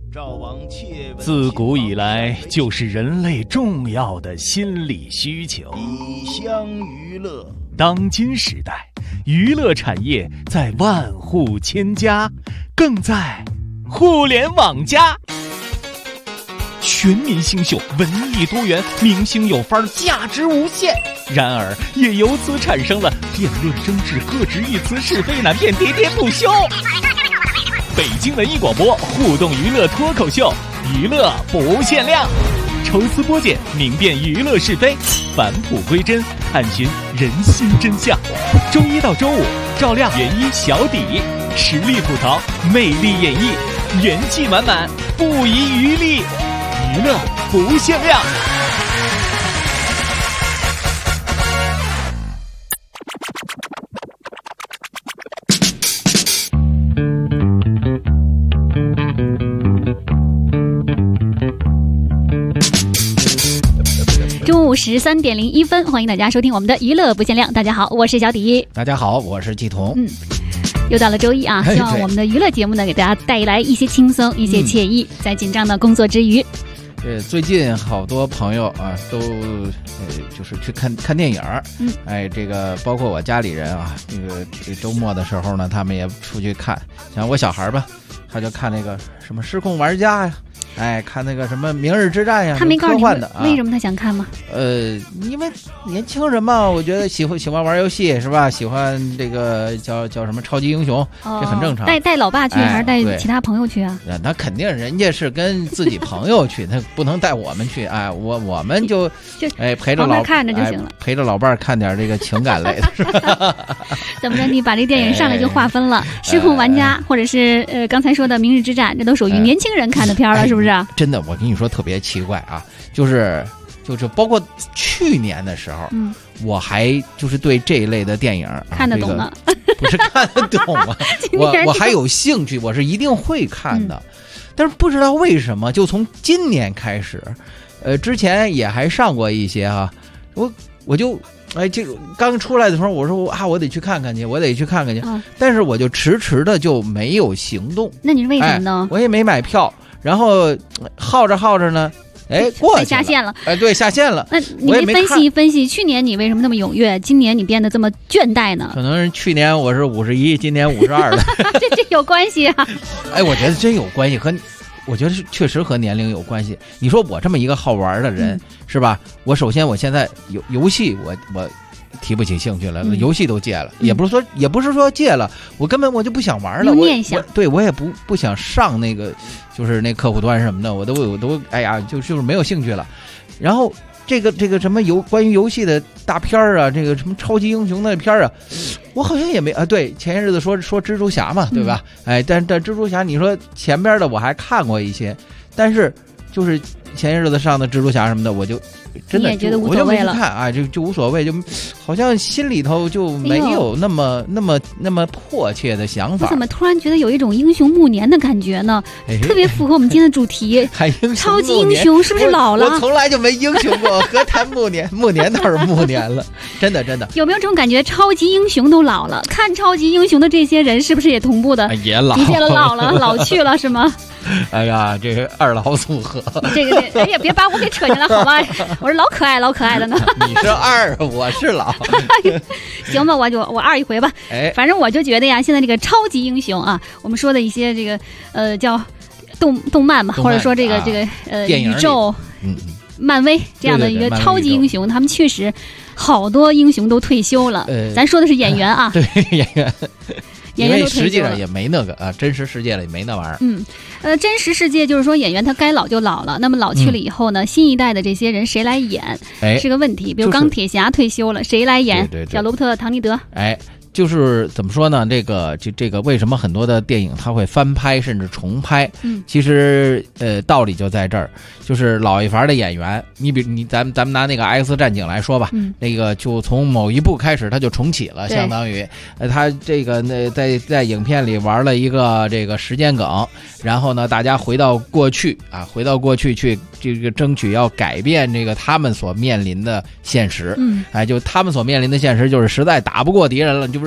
自古以来就是人类重要的心理需求。 以乡娱乐。 当今时代，娱乐产业在万户千家，更在互联网加。全民星秀，文艺多元，明星有范儿，价值无限。然而，也由此产生了辩论争执、各执一词、是非难辨、喋喋不休。北京文艺广播互动娱乐脱口秀，娱乐不限量，抽丝剥茧，明辨娱乐是非，返璞归真，探寻人心真相。周一到周五，照亮原一小底，实力吐槽，魅力演绎，元气满满，不遗余力，娱乐不限量。 中午13:01，欢迎大家收听我们的娱乐不限量。大家好，我是小迪。 大家好，我是季彤。 又到了周一啊，希望我们的娱乐节目呢，给大家带来一些轻松，一些惬意，在紧张的工作之余。 最近好多朋友啊，都就是去看电影。这个包括我家里人啊，这周末的时候呢，他们也出去看。像我小孩吧，他就看那个什么《失控玩家》呀。看那个什么《明日之战》呀， 他没告诉你为什么他想看吗？ 因为年轻人嘛，我觉得喜欢玩游戏是吧？喜欢这个叫什么超级英雄，这很正常。 带老爸去还是带其他朋友去啊？ 那肯定人家是跟自己朋友去，他不能带我们去。我们就陪着老看着就行了， 陪着老伴看点这个情感类的。 怎么着？你把这电影上来就划分了，失控玩家或者是刚才说的《明日之战》，这都属于年轻人看的片了，是不是？ 真的，我跟你说特别奇怪啊，就是包括去年的时候，我还就是对这一类的电影看得懂呢， 不是看得懂啊，我还有兴趣，我是一定会看的，但是不知道为什么，就从今年开始，之前也还上过一些啊，我就。这个刚出来的时候，我说我得去看看去，但是我就迟迟的就没有行动。 那你是为什么呢？ 我也没买票，然后耗着呢，过去了， 下线了。 对，下线了。 那你分析一分析，去年你为什么那么踊跃，今年你变得这么倦怠呢？ 可能是去年我是51，今年52了。 这有关系啊？ 我觉得真有关系，我觉得是确实和年龄有关系。你说我这么一个好玩的人，是吧？我首先我现在游戏我提不起兴趣了，游戏都戒了，也不是说戒了，我根本就不想玩了。我也不想上那个就是那客户端什么的，我都就是没有兴趣了。然后这个什么关于游戏的大片啊，这个什么超级英雄的片啊，我好像也没对，前些日子说蜘蛛侠嘛，对吧？但蜘蛛侠你说前边的我还看过一些，但是就是前些日子上的蜘蛛侠什么的，我就真的觉得无所谓了， 我就没看就无所谓，就好像心里头就没有那么迫切的想法。 我怎么突然觉得有一种英雄暮年的感觉呢？特别符合我们今天的主题。超级英雄是不是老了？ 我从来就没英雄过，何谈暮年？暮年倒是暮年了，真的。 有没有这种感觉？超级英雄都老了，看超级英雄的这些人是不是也同步的？ 也老， 逐渐的老了，老去了是吗？ 这个二老组合， 这个别把我给扯进来好吧？我是老可爱的呢。 你是二，我是老。 行吧，我二一回吧。反正我就觉得呀，现在这个超级英雄啊，我们说的一些这个叫动漫吧，或者说这个宇宙，漫威这样的一个超级英雄，他们确实好多英雄都退休了。咱说的是演员啊， 对演员。 因为实际上也没那个真实世界里没那玩意儿。真实世界就是说演员他该老就老了，那么老去了以后呢，新一代的这些人谁来演是个问题。比如钢铁侠退休了，谁来演？叫罗伯特·唐尼德。 就是怎么说呢？这个为什么很多的电影它会翻拍甚至重拍？其实道理就在这儿，就是老一伐的演员，咱们拿那个 X 战警来说吧，那个就从某一部开始他就重启了，相当于他这个在影片里玩了一个这个时间梗，然后呢大家回到过去去这个争取要改变这个他们所面临的现实。就他们所面临的现实就是实在打不过敌人了，就是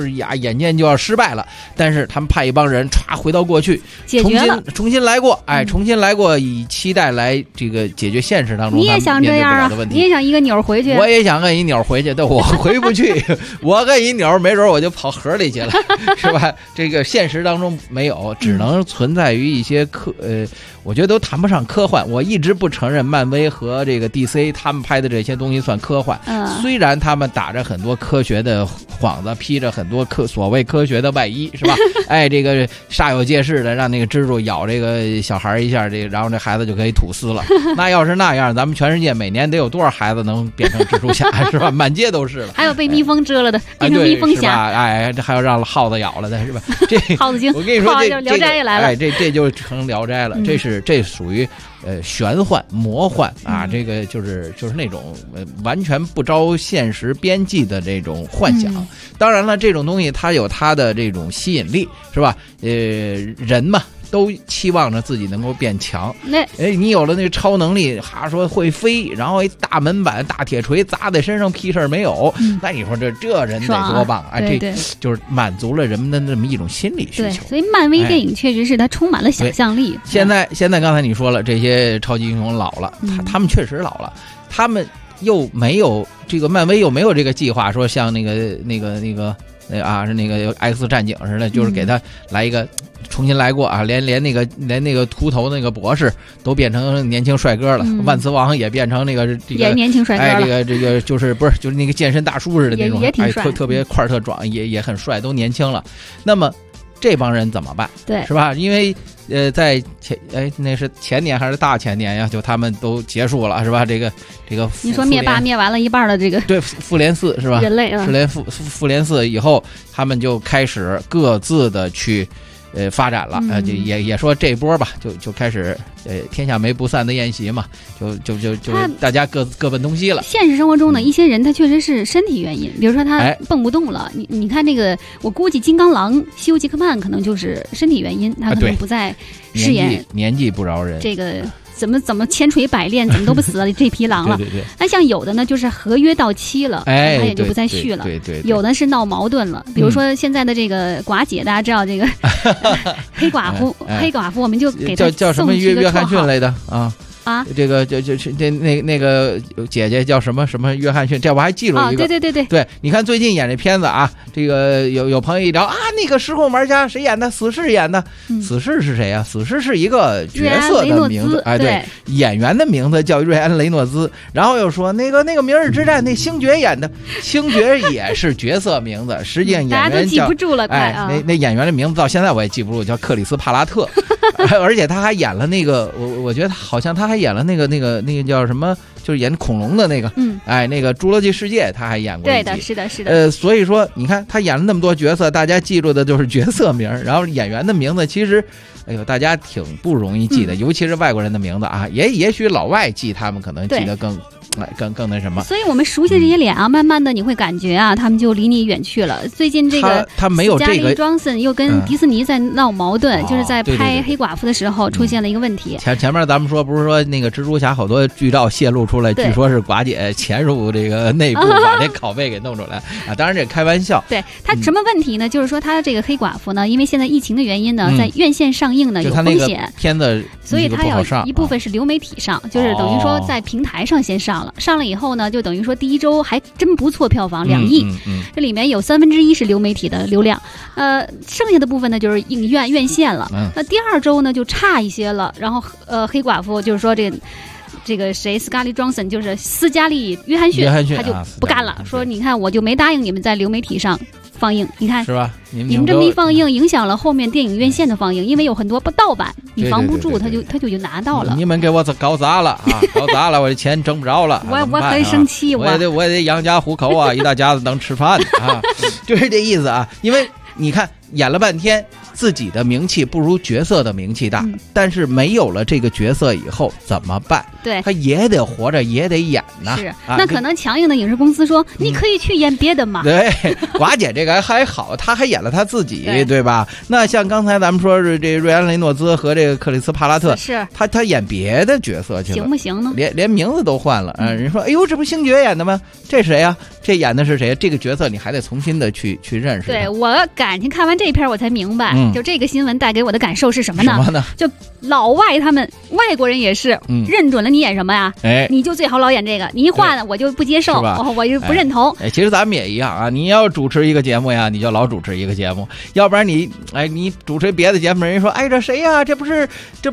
是呀，眼见就要失败了，但是他们派一帮人歘回到过去，重新来过，重新来过，以期待来这个解决现实当中你也想这样啊？你也想一个钮回去？ 我也想跟一钮回去，但我回不去，我跟一钮没准我就跑河里去了，是吧？这个现实当中没有，只能存在于一些我觉得都谈不上科幻。我一直不承认漫威和这个 DC 他们拍的这些东西算科幻，虽然他们打着很多科学的幌子，披着很多所谓科学的外衣，是吧？这个煞有介事的让那个蜘蛛咬这个小孩一下，然后这孩子就可以吐丝了。那要是那样，咱们全世界每年得有多少孩子能变成蜘蛛侠，是吧？满街都是了。 还有被蜜蜂蛰了的，变成蜜蜂侠， 这还有让耗子咬了的，是吧？这耗子精， 我跟你说，这聊斋也来了， 这就成聊斋了。这属于玄幻魔幻啊，这个就是那种完全不着现实边际的这种幻想。当然了，这种东西它有它的这种吸引力，是吧？人嘛，都期望着自己能够变强。你有了那个超能力，说会飞，然后一大门板、大铁锤砸在身上，屁事儿没有。那你说这人得多棒啊！这就是满足了人们的那么一种心理需求。 所以漫威电影确实是它充满了想象力。 现在刚才你说了，这些超级英雄老了，他们确实老了，他们又没有这个漫威又没有这个计划说像那个是那个 X 战警似的，就是给他来一个重新来过啊，连那个秃头那个博士都变成年轻帅哥了，万磁王也变成那个也年轻帅哥了， 这个就是那个健身大叔似的那种， 也挺帅， 特别块特壮，也很帅，都年轻了。那么这帮人怎么办？ 对， 是吧？因为在那是前年还是大前年呀？就他们都结束了，是吧？这个你说灭完了一半的这个对复联4是吧？ 人类复联4以后，他们就开始各自的去发展了，就也说这波吧，就开始天下没不散的宴席嘛，就大家各奔东西了。 现实生活中呢，一些人他确实是身体原因，比如说他蹦不动了，你看这个，我估计金刚狼西游记克曼可能就是身体原因，他可能不再饰演年纪不饶人这个。怎么千锤百炼，怎么都不死了这匹狼了。 对。 那像有的呢，就是合约到期了，他也就不再续了。 对。 有的是闹矛盾了，比如说现在的这个寡姐，大家知道这个黑寡妇，我们就给她叫什么约翰逊来的啊， 这个那个姐姐叫什么约翰逊，这我还记住一个。对，你看最近演这片子啊，这个有朋友一聊啊，那个失控玩家谁演的？死侍演的。死侍是谁啊？死侍是一个角色的名字，对，演员的名字叫瑞安·雷诺兹。然后又说那个明日之战那星爵演的，星爵也是角色名字，实际上演员大家都记不住了， 那演员的名字到现在我也记不住，叫克里斯·帕拉特。而且他还演了那个，我觉得好像他还演了那个叫什么，就是演恐龙的那个，那个《侏罗纪世界》他还演过。 对的，是的。 所以说你看他演了那么多角色，大家记住的就是角色名，然后演员的名字其实，大家挺不容易记的，尤其是外国人的名字啊，也许老外记他们可能记得更那什么。 所以我们熟悉的这些脸啊，慢慢的你会感觉啊，他们就离你远去了。最近这个他没有这个斯嘉丽·庄森又跟迪士尼在闹矛盾，就是在拍黑寡妇的时候出现了一个问题。 前面咱们说不是说那个蜘蛛侠好多剧照泄露出来，据说是寡姐潜入这个内部把这拷贝给弄出来啊，当然这开玩笑。 对，他什么问题呢？就是说他这个黑寡妇呢，因为现在疫情的原因呢，在院线上映呢有风险， 片子所以他有一部分是流媒体上，就是等于说在平台上先上了以后呢，就等于说第一周还真不错，票房2亿，这里面有1/3是流媒体的流量，剩下的部分呢就是影院院线了。那第二周呢就差一些了，然后黑寡妇就是说这个谁斯嘉丽·庄森就是斯嘉丽·约翰逊他就不干了，说你看我就没答应你们在流媒体上放映，你看是吧？ 你们这么一放映，影响了后面电影院线的放映，因为有很多盗版，你防不住，他就拿到了。 你们给我搞砸了啊！搞砸了，我这钱挣不着了。 我很生气， 我也得养家糊口啊，一大家子能吃饭啊，就是这意思啊。因为你看演了半天， 自己的名气不如角色的名气大，但是没有了这个角色以后怎么办？ 对， 他也得活着，也得演呢。 是，那可能强硬的影视公司说，你可以去演别的嘛。 对，寡姐这个还好，她还演了她自己，对吧？那像刚才咱们说是这瑞安雷诺兹和这个克里斯帕拉特， 是他演别的角色去了， 行不行呢？ 连名字都换了。人说，哎呦，这不星爵演的吗？这谁呀？这演的是谁？这个角色你还得重新的去认识。 对，我感情看完这篇我才明白，就这个新闻带给我的感受是什么呢？ 什么呢？ 就老外他们外国人也是认准了你演什么呀，你就最好老演这个，你一换我就不接受，我就不认同。 其实咱们也一样啊，你要主持一个节目呀，你就老主持一个节目，要不然你主持别的节目，人说，哎，这谁呀？这不是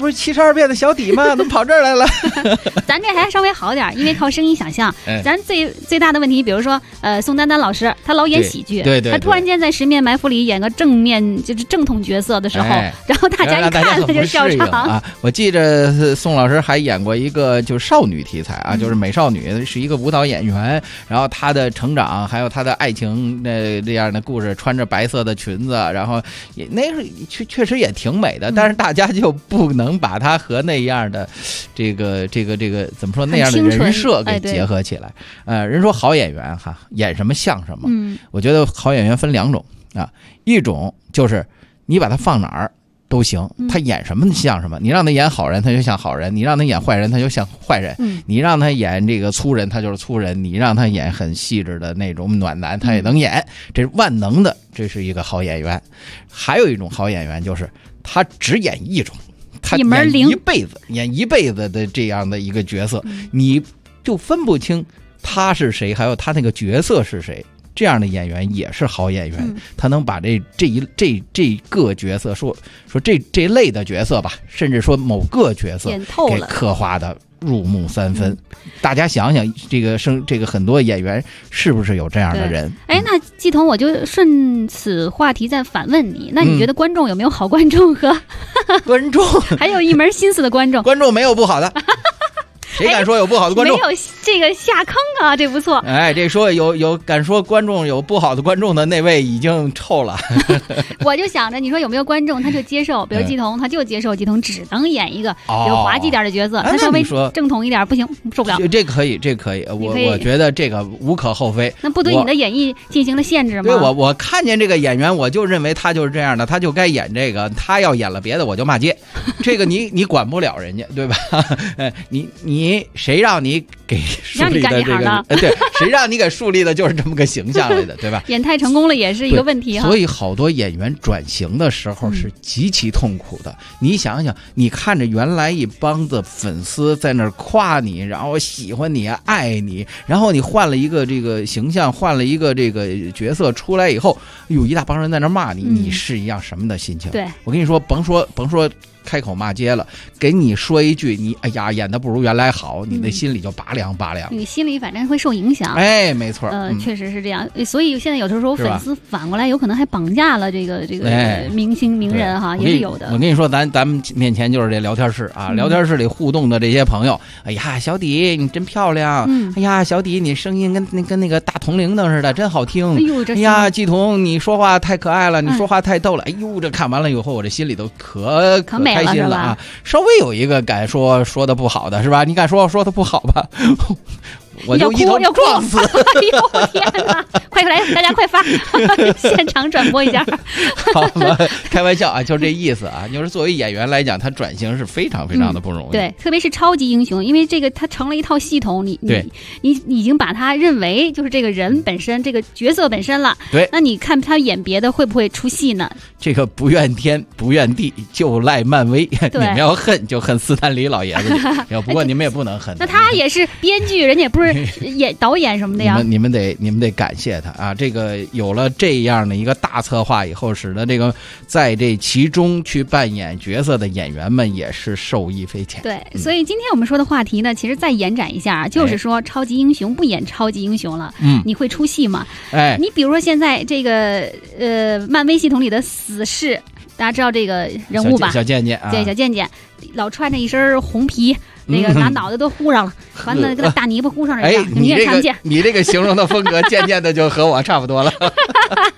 72变的小底吗？怎么跑这儿来了？ 咱这还稍微好点，因为靠声音想象。咱最大的问题，比如说宋丹丹老师，她老演喜剧， 对， 她突然间在《十面埋伏》里演个正面就是正统角色的时候，然后大家一看他就笑场啊。我记着宋老师还演过一个就是少女题材啊，就是美少女，是一个舞蹈演员，然后她的成长还有她的爱情这样的故事，穿着白色的裙子，然后也那是确实也挺美的，但是大家就不能把她和那样的这个怎么说那样的人设给结合起来。人说好演员哈，演什么像什么。我觉得好演员分两种啊，一种就是你把他放哪儿都行，他演什么像什么。你让他演好人，他就像好人；你让他演坏人，他就像坏人；你让他演这个粗人，他就是粗人；你让他演很细致的那种暖男，他也能演。这是万能的，这是一个好演员。还有一种好演员，就是他只演一种，他演一辈子的这样的一个角色，你就分不清他是谁，还有他那个角色是谁。这样的演员也是好演员，他能把这个角色说这类的角色吧，甚至说某个角色给刻画的入木三分。大家想想，这个很多演员是不是有这样的人？ 哎，那季彤，我就顺此话题再反问你，那你觉得观众有没有好观众和观众还有一门心思的观众？ 观众没有不好的。谁敢说有不好的观众？ 没有这个下坑啊，这不错。 哎，这说有敢说观众有不好的观众的那位已经臭了。 我就想着，你说有没有观众他就接受，比如季彤，他就接受季彤只能演一个比如滑稽点的角色，他稍微正统一点不行，受不了。 这可以，我觉得这个无可厚非。 那不对你的演绎进行了限制吗？ 对，我看见这个演员，我就认为他就是这样的，他就该演这个。他要演了别的，我就骂街。这个你管不了人家，对吧？你谁让你给树立的这个对，谁让你给树立的就是这么个形象来的，对吧？ 演太成功了也是一个问题哈。 所以好多演员转型的时候是极其痛苦的。你想想，你看着原来一帮子粉丝在那儿夸你，然后喜欢你爱你，然后你换了一个这个形象，换了一个这个角色出来以后，有一大帮人在那儿骂你，你是一样什么的心情？ 对， 我跟你说，甭说开口骂街了，给你说一句你哎呀演的不如原来好，你的心里就拔凉， 你心里反正会受影响。 哎，没错， 确实是这样。所以现在有的时候粉丝反过来有可能还绑架了这个明星名人哈，也是有的。 我跟你说，咱们面前就是这聊天室啊，聊天室里互动的这些朋友，哎呀，小迪你真漂亮，哎呀，小迪你声音跟那个大铜铃铛似的，真好听。哎呀，季彤你说话太可爱了，你说话太逗了。哎呦，这看完了以后，我这心里都可开心了啊！稍微有一个敢说的不好的是吧？你敢说的不好吧？我就一头撞死！ 哎呦天哪！快来，大家快发，现场转播一下。 好了，开玩笑啊，就这意思啊。就是作为演员来讲，他转型是非常非常的不容易。 对，特别是超级英雄，因为这个他成了一套系统，你已经把他认为就是这个人本身，这个角色本身了。 对， 那你看他演别的会不会出戏呢？ 这个不怨天不怨地，就赖漫威。你们要恨就恨斯坦李老爷子，不过你们也不能恨。 那他也是编剧，人家也不是导演什么的呀。 你们得感谢他啊！这个有了这样的一个大策划以后，使得这个在这其中去扮演角色的演员们也是受益匪浅。 对，所以今天我们说的话题呢，其实再延展一下，就是说超级英雄不演超级英雄了，你会出戏吗？ 哎， 你比如说现在这个漫威系统里的死侍，大家知道这个人物吧？ 小贱贱啊， 对，小贱贱老穿着一身红皮。那个拿脑袋都糊上了，完了跟大泥巴糊上了一样，你也看不见。 你这个形容的风格渐渐的就和我差不多了。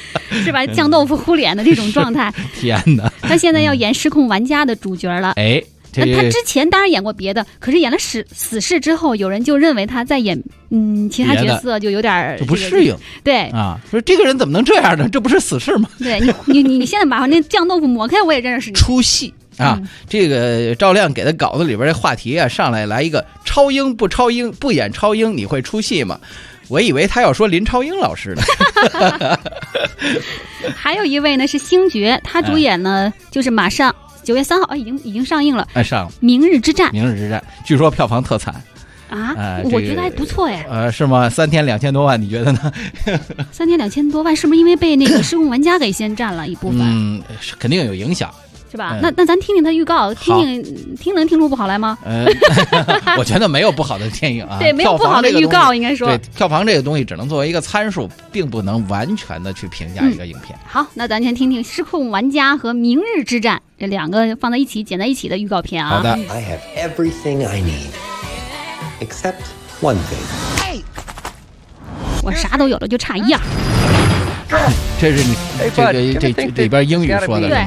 是吧？酱豆腐糊脸的这种状态。 天哪！ 他现在要演《失控玩家》的主角了。 哎， 那他之前当然演过别的，可是演了死侍之后，有人就认为他在演其他角色就有点就不适应。 对啊，说这个人怎么能这样呢？这不是死侍吗？ 对你现在把那酱豆腐抹开，我也认识你。 出戏。这个赵亮给他稿子里边这话题啊，上来一个超英不超英，不演超英你会出戏吗？我以为他要说林超英老师呢。 还有一位呢是星爵，他主演呢就是马上9月3号已经上映了。 上了《 明日之战》。 明日之战，据说票房特惨。 我觉得还不错呀。 是吗？3天2000多万，你觉得呢 ？3天2000多万，是不是因为被那个失控玩家给先占了一部分？ 肯定有影响。 是吧？那咱听听他预告，听能听出不好来吗？ 我觉得没有不好的电影啊。 对，没有不好的预告，应该说。 对，票房这个东西只能作为一个参数，并不能完全的去评价一个影片。 好，那咱先听听《失控玩家》和《明日之战》这两个放在一起剪在一起的预告片啊。 好的。 I have everything I need, except one thing. 我啥都有了，就差一样。 这是你这里边英语说的。 对。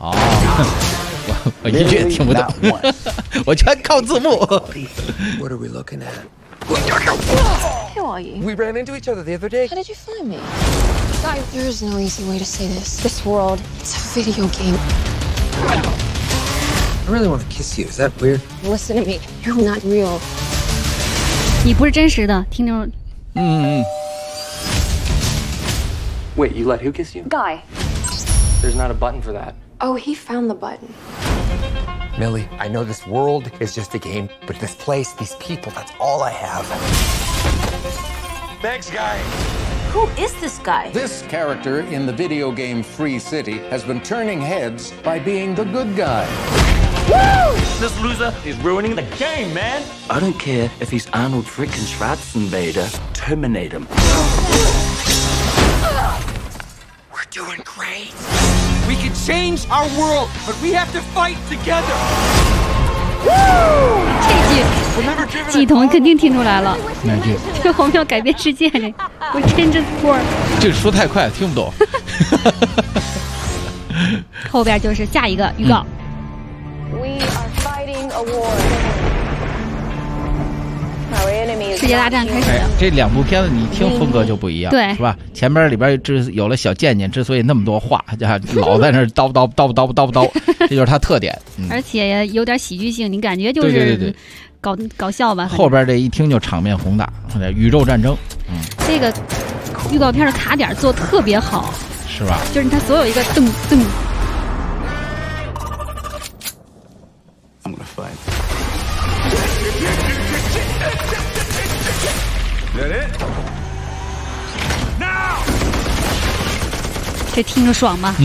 我一句也听不懂，我全靠字幕。 What are we looking at? Who are you? We ran into each other the other day. How did you find me? Guys, there is no easy way to say this. This world, it's a video game. I really want to kiss you. Is that weird? Listen to me. You're not real. 你不是真实的，听着。 Wait, you let who kiss you? Guy. There's not a button for that. Oh, he found the button. Millie, I know this world is just a game, but this place, these people, that's all I have. Thanks, Guy. Who is this guy? This character in the video game Free City has been turning heads by being the good guy. Woo! This loser is ruining the game, man. I don't care if he's Arnold frickin' Schwarzenegger. Terminate him. We're doing great. We can change our world, but we have to fight together. 这句季彤肯定听出来了。 哪句？ 这我们要改变世界这 We change the world。 这说太快了，听不懂。 后边就是下一个预告。 We are fighting a war. 世界大战开始了。 这两部片子你听风格就不一样， 对， 是吧？前边里边有了小贱贱，之所以那么多话，老在那叨叨叨叨叨叨，这就是它特点。 而且有点喜剧性，你感觉就是搞笑吧。 后边这一听就场面宏大，宇宙战争。 这个预告片的卡点做特别好， 是吧？ 就是它所有一个噔噔。 I'm gonna fight. That it? Now! 这听着爽吗？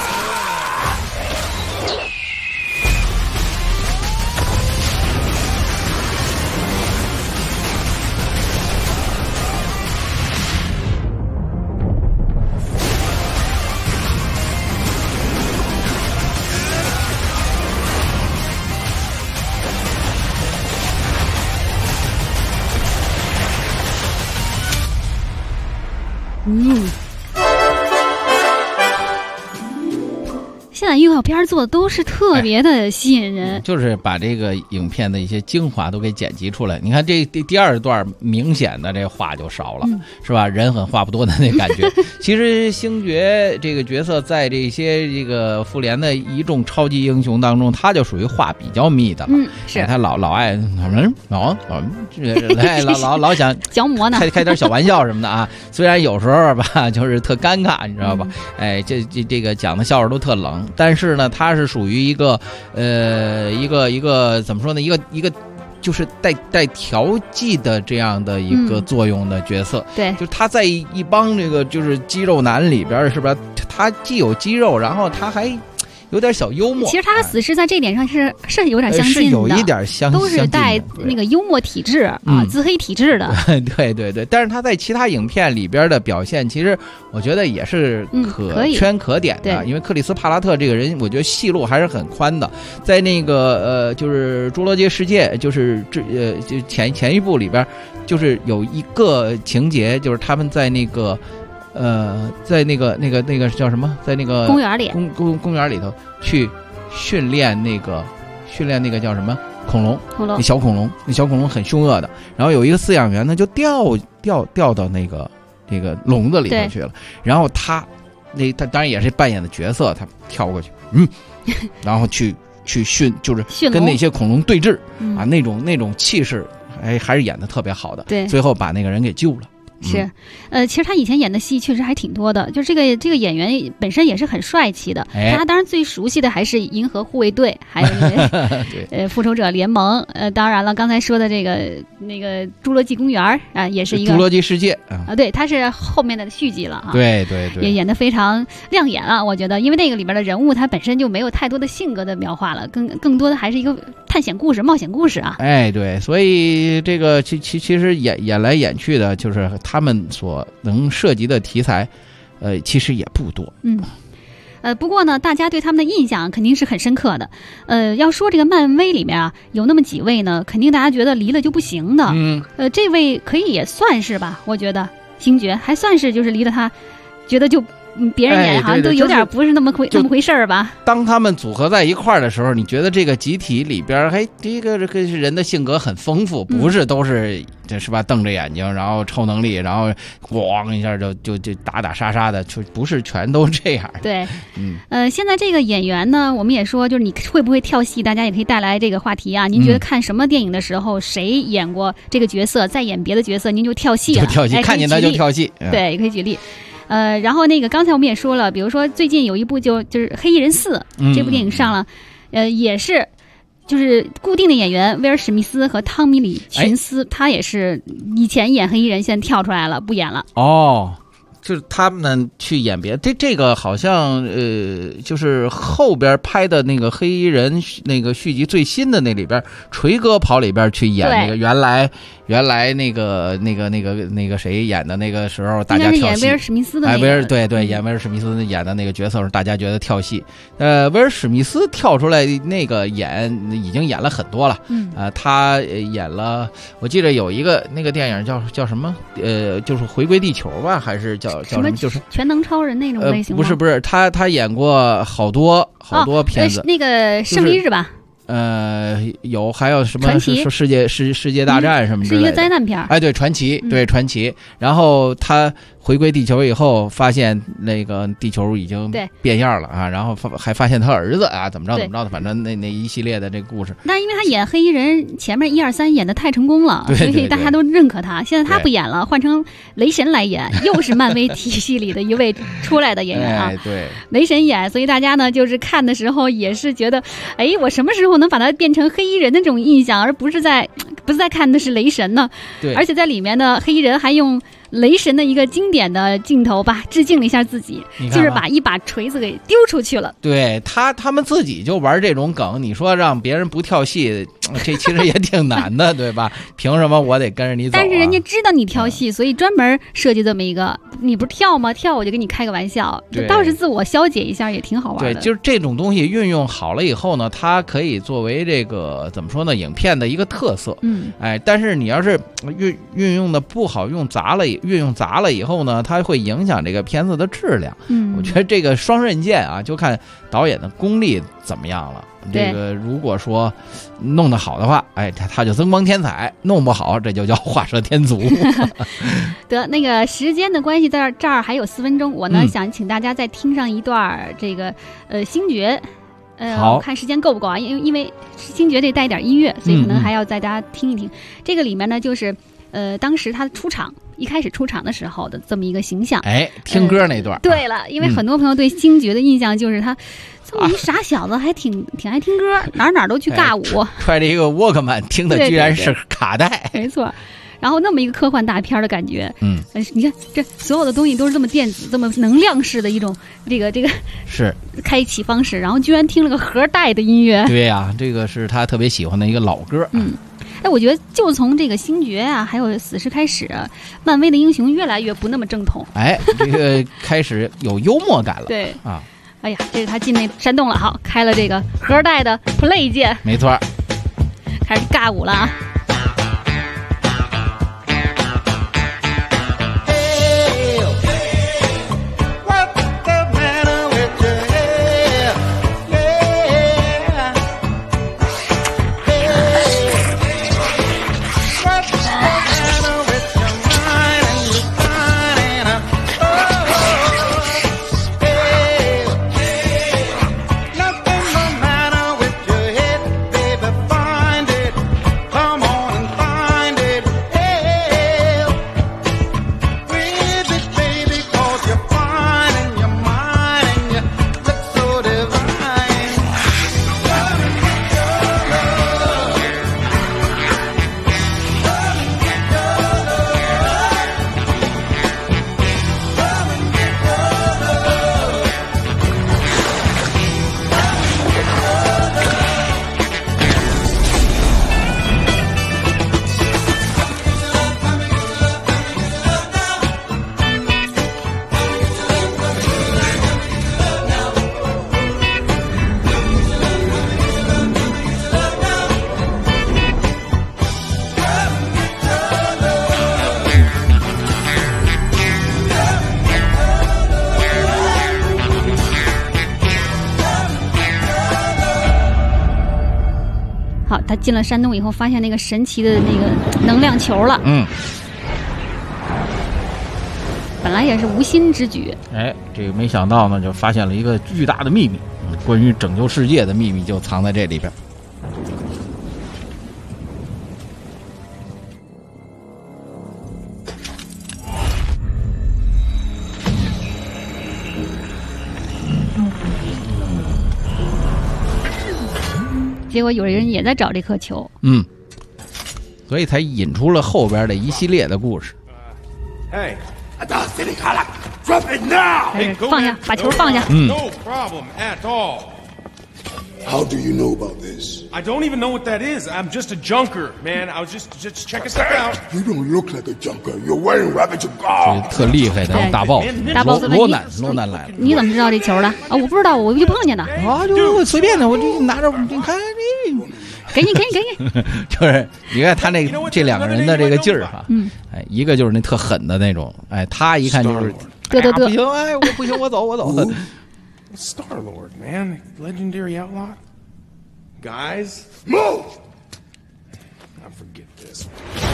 现在预告片做的都是特别的吸引人， 就是把这个影片的一些精华都给剪辑出来。你看这第二段明显的这话就少了，是吧？人狠话不多的那感觉。其实星爵这个角色在这些这个复联的一众超级英雄当中，他就属于话比较密的了。 是他老爱老想嚼馍呢， 开点小玩笑什么的啊。虽然有时候吧，就是特尴尬，你知道吧？哎，这个讲的笑话都特冷。但是呢，他是属于一个一个怎么说呢？一个就是带调剂的这样的一个作用的角色。 对， 就是他在一帮这个就是肌肉男里边，是吧？他既有肌肉，然后他还有点小幽默。 其实他和死侍在这点上是有点相近的， 是有一点相近的， 都是带那个幽默体质啊，自黑体质的。 对，但是他在其他影片里边的表现，其实我觉得也是可圈可点的。因为克里斯帕拉特这个人，我觉得戏路还是很宽的。在那个就是《侏罗纪世界》，就是就前一部里边，就是有一个情节，就是他们在那个在那个叫什么，在那个公园里， 公园里头去训练那个叫什么恐龙，那小恐龙很凶恶的。然后有一个饲养员呢，就掉到那个笼子里头去了。然后他当然也是扮演的角色，他跳过去，然后去就是跟那些恐龙对峙啊，那种气势，还是演的特别好的。 对， 最后把那个人给救了。 是，其实他以前演的戏确实还挺多的，就这个演员本身也是很帅气的。他当然最熟悉的还是《银河护卫队》，还有那个复仇者联盟。当然了，刚才说的那个侏罗纪公园啊，也是一个侏罗纪世界啊，对，它是后面的续集了啊。 对， 也演得非常亮眼啊，我觉得，因为那个里边的人物他本身就没有太多的性格的描画了，更多的还是一个探险故事、冒险故事啊。 对，所以这个其实演来演去的，就是他们所能涉及的题材，其实也不多。 不过呢，大家对他们的印象肯定是很深刻的。要说这个漫威里面啊，有那么几位呢，肯定大家觉得离了就不行的。这位可以也算是吧，我觉得星爵还算是就是离了他，觉得就别人演好像都有点不是那么回事儿吧。 当他们组合在一块儿的时候，你觉得这个集体里边，这个人的性格很丰富，不是都是这是吧？瞪着眼睛，然后超能力，然后咣一下就打杀的，就不是全都这样。 对，现在这个演员呢，我们也说，就是你会不会跳戏，大家也可以带来这个话题啊。您觉得看什么电影的时候，谁演过这个角色，再演别的角色，您就跳戏了， 看见他就跳戏。 对，也可以举例。然后那个刚才我们也说了，比如说最近有一部就是《黑衣人4》这部电影上了，也是就是固定的演员威尔史密斯和汤米李群斯，他也是以前演黑衣人，现在跳出来了，不演了。 就是他们去演别这个好像就是后边拍的那个黑衣人那个续集最新的那里边，锤哥跑里边去演那个原来那个谁演的那个时候，大家跳戏， 演威尔史密斯的那个， 演威尔史密斯演的那个角色时候，大家觉得跳戏。威尔史密斯跳出来那个已经演了很多了。他演了，我记得有一个那个电影叫什么？就是回归地球吧，还是叫什么？就是全能超人那种类型吗？ 不是，他演过好多片子。 那个胜利日吧。 还有什么说世界大战什么之类的， 是一个灾难片。 对，传奇，传奇。然后他回归地球以后，发现那个地球已经变样了啊，然后还发现他儿子啊怎么着的，反正那一系列的这个故事。 那因为他演黑衣人前面1、2、3演的太成功了，所以大家都认可他。现在他不演了，换成雷神来演，又是漫威体系里的一位出来的演员啊。 对， 雷神演，所以大家呢就是看的时候也是觉得，我什么时候能把它变成黑衣人的这种印象，而不是在看的是雷神呢？ 对， 而且在里面的黑衣人还用雷神的一个经典的镜头吧，致敬了一下自己，就是把一把锤子给丢出去了。 对，他们自己就玩这种梗，你说让别人不跳戏，这其实也挺难的，对吧？凭什么我得跟着你走？ 但是人家知道你跳戏，所以专门设计这么一个，你不是跳吗？跳我就跟你开个玩笑，倒是自我消解一下，也挺好玩的。 对，就是这种东西运用好了以后呢，它可以作为这个怎么说呢，影片的一个特色。但是你要是运用的不好，运用砸了以后呢，它会影响这个片子的质量。我觉得这个双刃剑啊，就看导演的功力怎么样了。这个如果说弄得好的话，他就增光添彩；弄不好，这就叫画蛇添足。 得，那个时间的关系，在这儿还有4分钟，我呢想请大家再听上一段这个星爵。我看时间够不够啊？因为星爵得带点音乐，所以可能还要再大家听一听。这个里面呢，就是当时他一开始出场的时候的这么一个形象。 听歌那段。 对了，因为很多朋友对星爵的印象就是他这么一傻小子，还挺爱听歌，哪都去尬舞， 揣着一个沃克曼，听的居然是卡带。 没错。然后那么一个科幻大片的感觉，你看这所有的东西都是这么电子、这么能量式的一种这个是开启方式，然后居然听了个盒带的音乐。 对呀，这个是他特别喜欢的一个老歌。 我觉得就从这个星爵啊，还有死侍开始，漫威的英雄越来越不那么正统。 这个开始有幽默感了。 对啊，哎呀，这是他进那山洞了，好，开了这个盒带的 play 键， 没错， 开始尬舞了啊。 好，他进了山洞以后，发现那个神奇的那个能量球了。本来也是无心之举， 这个没想到呢，就发现了一个巨大的秘密，关于拯救世界的秘密就藏在这里边。 结果有人也在找这颗球， 所以才引出了后边的一系列的故事。 drop it now！ 放下，把球放下。 No problem at all. How do you know about this? I don't even know what that is. I'm just a junker, man. I was just checking stuff out. You don't look like a junker. You're wearing rabbit to go. 特厉害的大 boss， 大 boss 罗南来了。 你怎么知道这球的？啊，我不知道，我就碰见的。 啊，就随便的，我就拿着，你看给你。 就是你看他这两个人的这个劲儿哈，一个就是那特狠的那种，他一看就是得， 不行，我不行，我走。 Star-Lord, man, legendary outlaw. Guys, move! I forget this.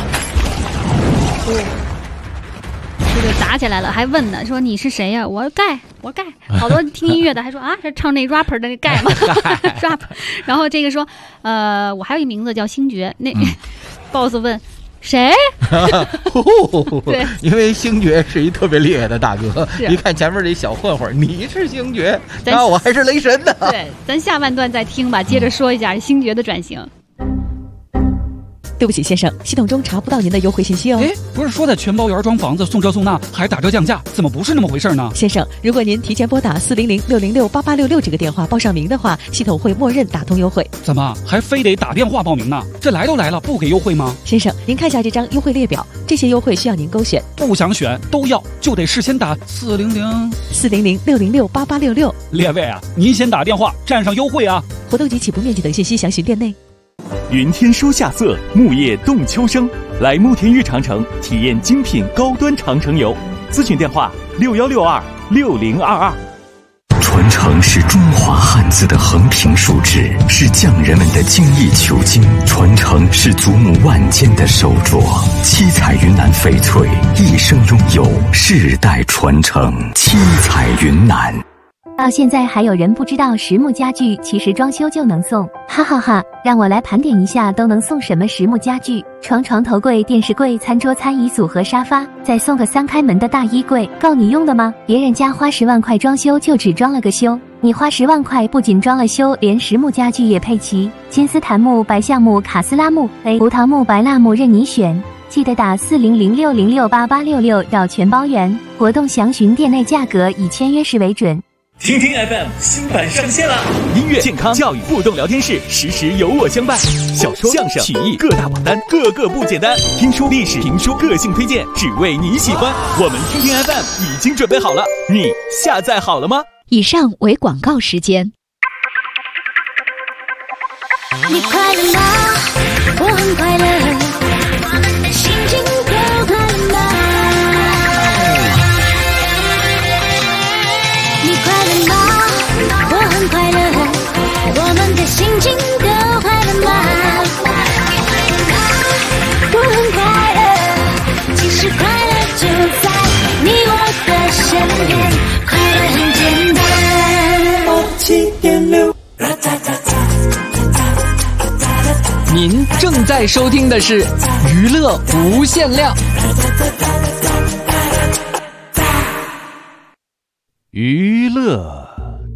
这个打起来了，还问呢，说你是谁呀？我盖。好多听音乐的还说啊，是唱那 rapper 的那盖吗？rap。然后这个说，我还有一名字叫星爵。那boss 问。谁？对， 因为星爵是一特别厉害的大哥，一看前面这小混混，你是星爵，那我还是雷神呢。 对，咱下半段再听吧，接着说一下星爵的转型。 对不起，先生，系统中查不到您的优惠信息哦。 不是说的全包原装房子送车送那还打折降价，怎么不是那么回事呢？ 先生，如果您提前拨打400-606-8866这个电话报上名的话，系统会默认打通优惠。 怎么还非得打电话报名呢？这来都来了，不给优惠吗？ 先生，您看下这张优惠列表，这些优惠需要您勾选。 不想选都要，就得事先打 400-606-8866。 列位啊，您先打电话占上优惠啊！ 活动及起步面积等信息详询店内。 云天书夏色，木叶动秋声，来慕田峪长城体验精品高端长城游。咨询电话61626022。 传承是中华汉字的横平竖直，是匠人们的精益求精；传承是祖母万间的手镯。七彩云南翡翠，一生拥有，世代传承。七彩云南。 到现在还有人不知道实木家具其实装修就能送，哈哈哈！让我来盘点一下都能送什么实木家具：床头柜、电视柜、餐桌、餐椅组合、沙发，再送个3开门的大衣柜，够你用的吗？别人家花10万块装修就只装了个修，你花10万块不仅装了修，连实木家具也配齐，金丝檀木、白橡木、卡斯拉木、葡萄木、白蜡木任你选。记得打400-606-8866找全包圆，活动详询店内价格，以签约时为准。 听听 FM 新版上线了，音乐、健康、教育、互动聊天室，时时有我相伴。小说、相声、曲艺各大榜单，个个不简单。听书、历史、评书、个性推荐，只为你喜欢。我们听听 FM 已经准备好了，你下载好了吗？ 以上为广告时间。 你快乐吗？我很快乐，心情更快乐吗？你快乐吗？我很快乐，我们的心情都快乐吗？我很快乐，其实快乐就在你我的身边，快乐很简单。 您正在收听的是娱乐无限量。 娱乐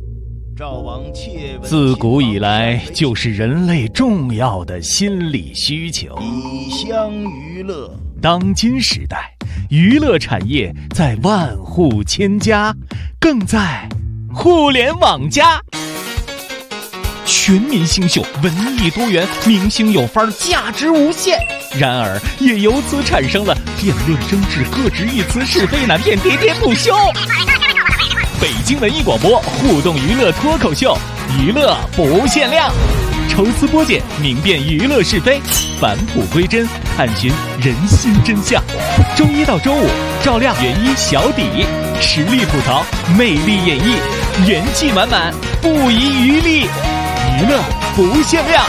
自古以来就是人类重要的心理需求。 以香娱乐， 当今时代，娱乐产业在万户千家，更在互联网加。全民星秀，文艺多元，明星有范儿，价值无限。然而，也由此产生了辩论争执、各执一词、是非难辨，喋喋不休。北京文艺广播互动娱乐脱口秀，娱乐不限量，抽丝剥茧，明辨娱乐是非，返璞归真，探寻人心真相。周一到周五，照亮原一小底，实力吐槽，魅力演绎，元气满满，不遗余力。 娱乐不限量。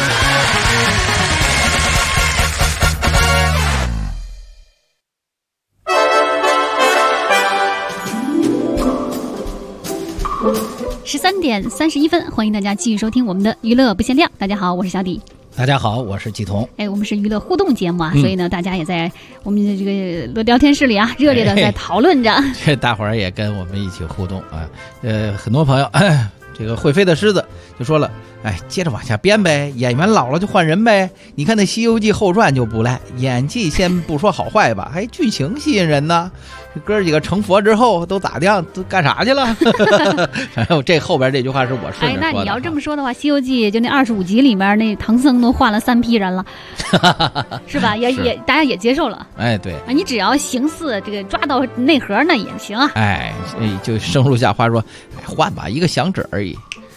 13:31，欢迎大家继续收听我们的娱乐不限量。大家好，我是小迪。 大家好，我是季彤。 我们是娱乐互动节目啊，所以呢，大家也在我们的这个聊天室里啊，热烈的在讨论着。 这大伙儿也跟我们一起互动啊。很多朋友，这个会飞的狮子就说了，接着往下编呗，演员老了就换人呗。你看那《西游记后传》就不赖，演技先不说好坏吧，还剧情吸引人呢。这哥几个成佛之后都咋的，都干啥去了？反正这后边这句话是我顺着说的。 那你要这么说的话，《西游记》就那25集里面，那唐僧都换了3批人了，是吧？也大家也接受了。 对啊，你只要形似这个抓到内核那也行啊。 就生如下话说，换吧，一个响指而已。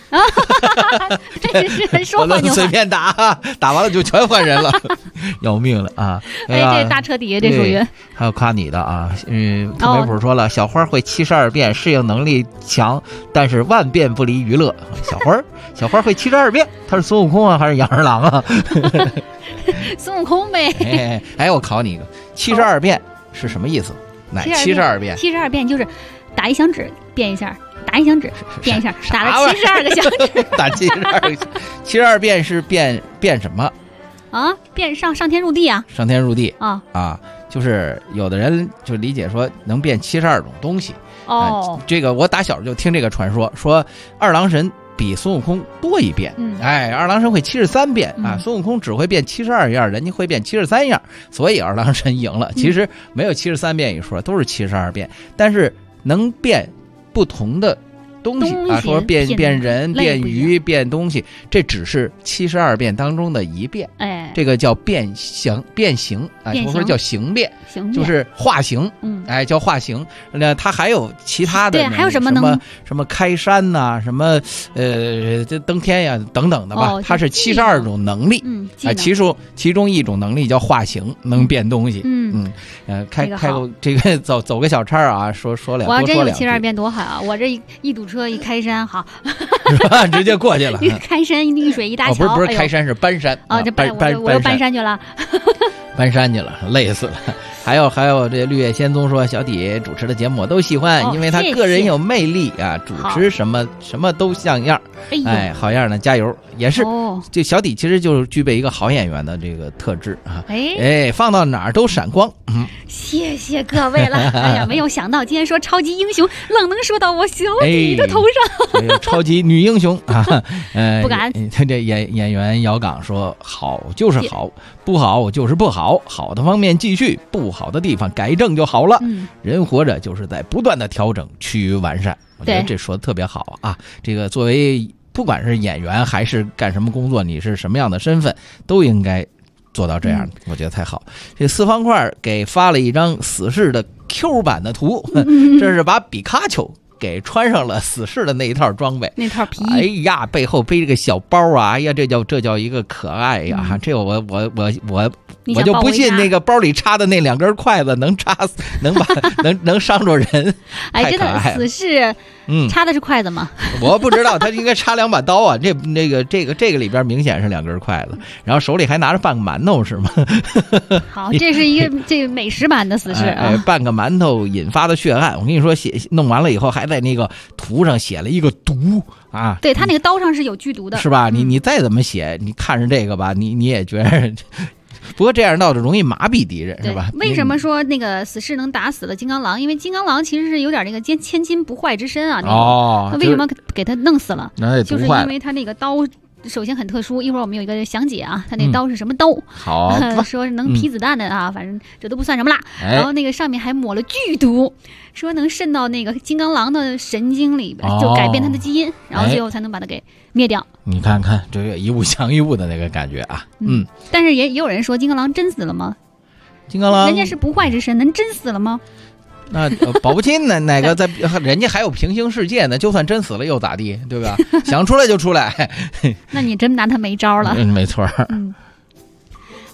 这是说话随便打完了就全换人了，要命了啊！ 这大彻底，这属于。 还有夸你的啊，特梅普说了，小花会72变，适应能力强，但是万变不离娱乐。小花会72变，他是孙悟空啊，还是杨二郎啊？ 孙悟空呗。 我考你一个，72变是什么意思？哪72变 ？72变就是打一响指变一下。打一响指变一下，打了72个响指， 打72个，72变是变什么啊？变上天入地啊！ 上天入地啊！ 就是有的人就理解说能变72种东西这个我打小就听这个传说，说二郎神比孙悟空多一变，二郎神会73变啊，孙悟空只会变72样，人家会变73样，所以二郎神赢了。其实没有73变一说，都是72变，但是能变不同的东西啊，说变人、变鱼、变东西，这只是72变当中的一变。这个叫变形啊，或者说叫形变，就是化形。叫化形。那它还有其他的， 还有什么呢？ 什么开山呐，什么这登天呀等等的吧。它是72种能力。其中一种能力叫化形，能变东西。开个这个走个小差啊，说两。 我要真有72变多好啊！我这一堵车一开山，好， 是吧？直接过去了。 一开山一水一大桥， 不是开山，是搬山啊！我又搬山去了。 搬山去了，累死了。还有这绿叶仙踪说，小底主持的节目我都喜欢，因为他个人有魅力啊，主持什么都像样。好样的，加油！也是，这小底其实就是具备一个好演员的这个特质啊。放到哪儿都闪光。 谢谢各位了。没有想到今天说超级英雄，愣能说到我小底的头上。 超级女英雄啊！ 不敢。 这演员姚岗说，好就是好，不好就是不好，好的方面继续，不好的地方改正就好了。人活着就是在不断的调整，趋于完善。我觉得这说的特别好啊！这个作为不管是演员还是干什么工作，你是什么样的身份，都应该做到这样，我觉得太好。这四方块给发了一张死侍的 Q 版的图，这是把比卡丘给穿上了死侍的那一套装备， 那套皮。 背后背着个小包啊，这叫一个可爱呀！这我就不信那个包里插的那2根筷子能插死，能伤着人。 真的死侍插的是筷子吗？ 我不知道，他应该插2把刀啊。这个里边明显是2根筷子，然后手里还拿着半个馒头是吗？ 好，这是一个这美食版的死侍啊。 半个馒头引发的血案，我跟你说，弄完了以后还在那个图上写了一个毒啊。 对，他那个刀上是有剧毒的， 是吧？你再怎么写，你看着这个吧，你也觉得。不过这样闹着容易麻痹敌人，是吧？ 为什么说那个死侍能打死了金刚狼？因为金刚狼其实是有点那个千金不坏之身啊。那为什么给他弄死了？就是因为他那个刀首先很特殊，一会儿我们有一个详解啊，他那刀是什么刀？ 好， 说能劈子弹的啊，反正这都不算什么啦。然后那个上面还抹了剧毒，说能渗到那个金刚狼的神经里边，就改变他的基因，然后最后才能把他给灭掉。 你看看这个一物降一物的那个感觉啊。 但是也有人说金刚狼真死了吗？ 金刚狼人家是不坏之身，能真死了吗？ 那保不清哪个在人家还有平行世界呢，就算真死了又咋地，对吧？想出来就出来。 那你真拿他没招了。 没错。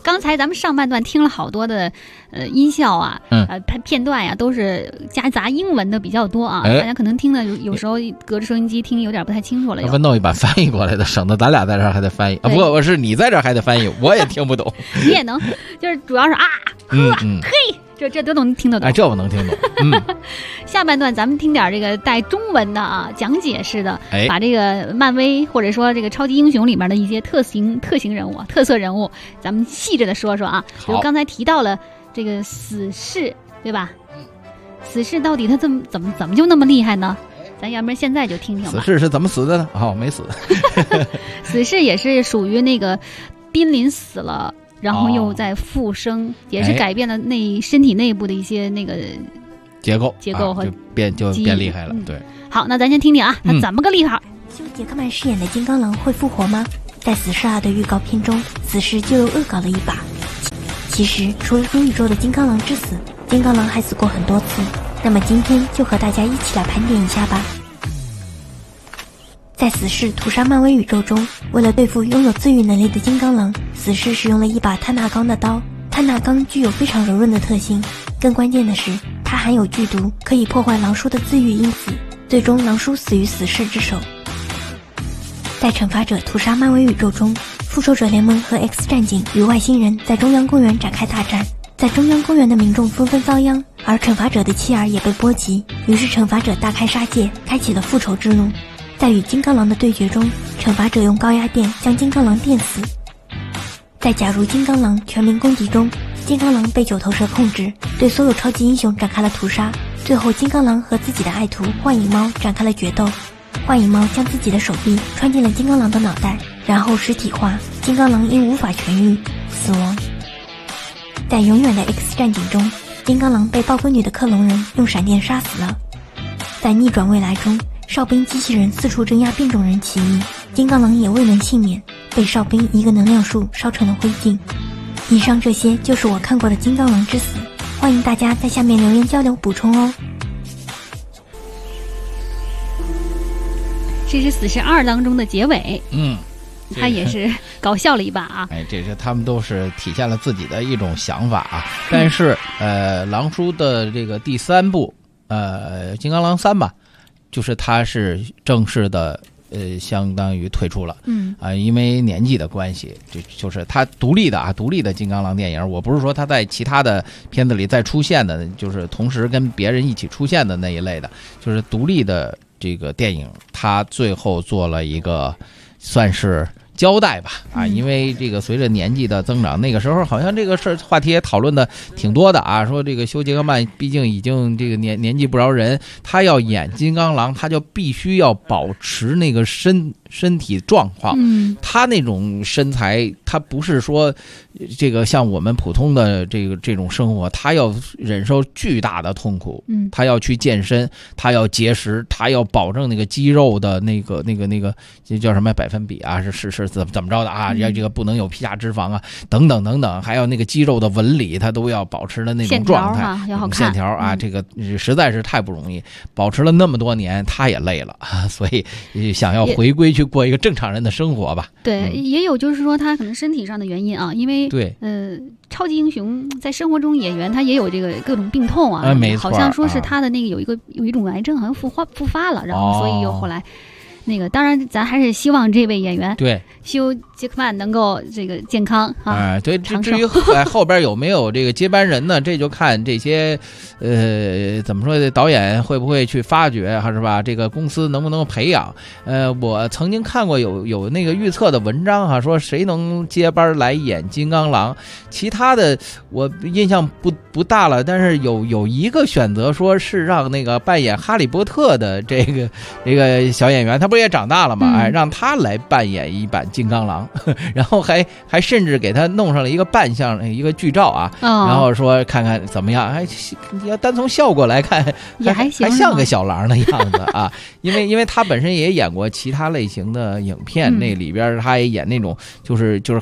刚才咱们上半段听了好多的音效啊，片段呀，都是夹杂英文的比较多啊，大家可能听的有时候隔着收音机听有点不太清楚了。 要不弄一版翻译过来的，省得咱俩在这儿还得翻译啊。不过我是你在这儿还得翻译，我也听不懂。 你也能，就是主要是啊，嘿。这都能听得懂， 哎，这我能听懂。 下半段咱们听点这个带中文的啊，讲解式的，把这个漫威或者说这个超级英雄里面的一些特型人物、特色人物，咱们细致的说说啊。比如刚才提到了这个死侍，对吧？死侍到底他怎么就那么厉害呢？咱要不然现在就听听吧。 死侍是怎么死的呢？没死。 死侍也是属于那个濒临死了。然后又在复生，也是改变了身体内部的一些那个结构和就变厉害了。对， 好，那咱先听听啊，他怎么个厉害？ 休·杰克曼饰演的金刚狼会复活吗？在死侍2的预告片中，死侍就又恶搞了一把。其实，除了主宇宙的金刚狼之死，金刚狼还死过很多次。那么今天就和大家一起来盘点一下吧。在死侍屠杀漫威宇宙中，为了对付拥有自愈能力的金刚狼，死侍使用了一把碳纳钢的刀。碳纳钢具有非常柔韧的特性，更关键的是，它含有剧毒，可以破坏狼叔的自愈因子。最终，狼叔死于死侍之手。在惩罚者屠杀漫威宇宙中，复仇者联盟和 X 战警与外星人在中央公园展开大战。在中央公园的民众纷纷遭殃，而惩罚者的妻儿也被波及。于是，惩罚者大开杀戒，开启了复仇之路。在与金刚狼的对决中，惩罚者用高压电将金刚狼电死。在假如金刚狼全民攻击中，金刚狼被9头蛇控制，对所有超级英雄展开了屠杀。最后，金刚狼和自己的爱徒幻影猫展开了决斗。幻影猫将自己的手臂穿进了金刚狼的脑袋，然后实体化，金刚狼因无法痊愈死亡。在永远的 X 战警中，金刚狼被暴风女的克隆人用闪电杀死了。在逆转未来中，哨兵机器人四处镇压变种人起义，金刚狼也未能幸免，被哨兵一个能量束烧成了灰烬。以上这些就是我看过的金刚狼之死，欢迎大家在下面留言交流补充哦。 这是死侍2当中的结尾，他也是搞笑了一把啊。 这是他们都是体现了自己的一种想法啊。但是狼叔的这个第3部金刚狼3吧，就是他是正式的相当于退出了，因为年纪的关系，就是他独立的金刚狼电影。我不是说他在其他的片子里再出现的，就是同时跟别人一起出现的那一类的，就是独立的这个电影，他最后做了一个算是交代吧，因为这个随着年纪的增长，那个时候好像这个事话题也讨论的挺多的啊，说这个休·杰克曼毕竟已经这个年纪不饶人，他要演金刚狼，他就必须要保持那个身体状况，他那种身材，他不是说这个像我们普通的这种生活，他要忍受巨大的痛苦，他要去健身，他要节食，他要保证那个肌肉的那个这叫什么百分比啊，是怎么着的啊？这个不能有皮下脂肪啊，等等等等，还有那个肌肉的纹理，他都要保持的那种状态，线条啊，这个实在是太不容易，保持了那么多年，他也累了啊，所以想要回归去过一个正常人的生活吧。 对，也有就是说他可能身体上的原因啊，因为对， 超级英雄在生活中演员他也有这个各种病痛啊， 没错， 好像说是他的那个有一种癌症好像复发了，然后所以又后来。那个当然，咱还是希望这位演员对休·杰克曼能够这个健康啊。 对，至于后边有没有这个接班人呢？这就看这些怎么说，导演会不会去发掘，还是吧？这个公司能不能培养？我曾经看过有那个预测的文章哈，说谁能接班来演金刚狼，其他的我印象不大了。但是有一个选择，说是让那个扮演哈利波特的这个小演员，他不也长大了嘛？让他来扮演一版金刚狼，然后还甚至给他弄上了一个扮相一个剧照啊，然后说看看怎么样？你要单从效果来看，还像个小狼的样子啊。因为他本身也演过其他类型的影片，那里边他也演那种就是很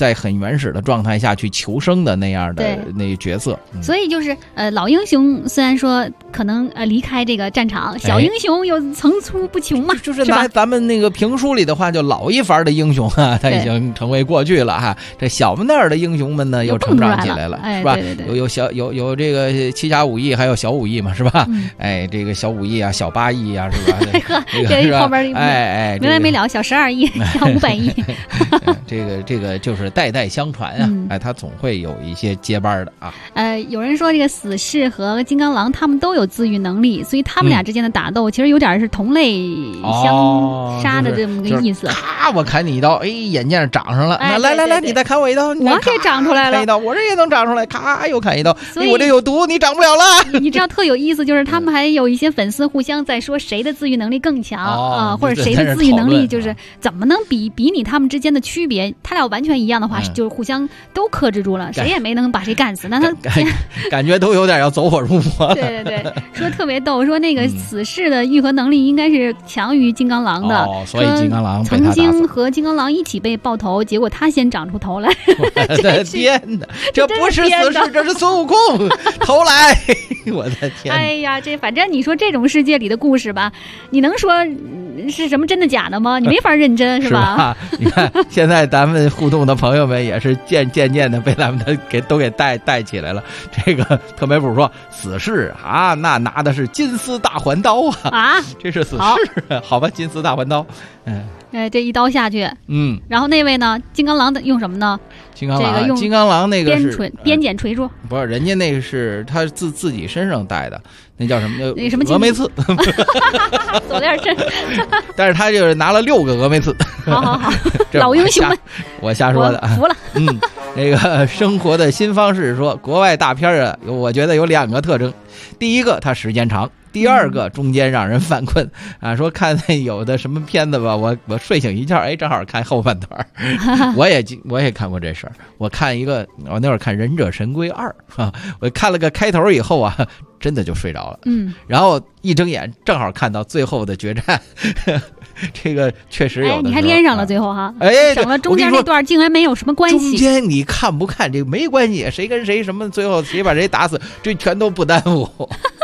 在很原始的状态下去求生的那样的那角色。 所以就是老英雄虽然说可能离开这个战场，小英雄又层出不穷嘛， 就是拿咱们那个评书里的话，就老一番的英雄啊，他已经成为过去了哈。这小们那儿的英雄们呢，又成长起来了，是吧？有这个七侠五义，还有小五义嘛，是吧？这个小五义啊，小8亿啊，是吧？ 这后边没完没了，小12亿，小500亿。 这个就是代代相传啊，他总会有一些接班的啊。 有人说这个死侍和金刚狼他们都有自愈能力，所以他们俩之间的打斗其实有点是同类相杀的这么个意思。 咔，我砍你一刀，眼镜长上了，来，你再砍我一刀， 我这长出来了， 砍一刀，我这也能长出来，咔又砍一刀，我这有毒，你长不了了。 你知道特有意思，就是他们还有一些粉丝互相在说谁的自愈能力更强或者谁的自愈能力就是怎么能比拟他们之间的区别。他俩完全一样的话，就是互相都克制住了，谁也没能把谁干死。那他感觉都有点要走火入魔。 对，说特别逗，说那个死侍的愈合能力应该是强于金刚狼的， 所以金刚狼曾经和金刚狼一起被爆头，结果他先长出头来。 我的天哪，这不是死侍，这是孙悟空头来。我的天！ 哎呀，反正你说这种世界里的故事吧，你能说是什么真的假的吗？你没法认真，是吧？ 你看现在咱们互动的朋友们也是渐渐的被咱们都给带起来了。这个特梅普说死侍啊，那拿的是金丝大环刀啊，这是死侍，好吧，金丝大环刀， 这一刀下去，然后那位呢，金刚狼的用什么呢？ 金刚狼那个是边剪锤术， 不是，人家那个是他自己身上带的，那叫什么？ 那什么峨眉刺， 走点深。 但是他就是拿了6个峨眉刺。 好，老英雄们， 我瞎说的， 服了。 那个生活的新方式说，国外大片啊，我觉得有2个特征，第一个它时间长。第2个中间让人犯困啊，说看有的什么片子吧，我睡醒一觉，正好看后半段。我也看过这事儿，我看一个，我那会儿看《忍者神龟2》啊，我看了个开头以后啊，真的就睡着了。然后一睁眼正好看到最后的决战。这个确实有的， 你还连上了最后哈，省了中间那段竟然没有什么关系。 中间你看不看这个没关系，谁跟谁什么，最后谁把谁打死，这全都不耽误。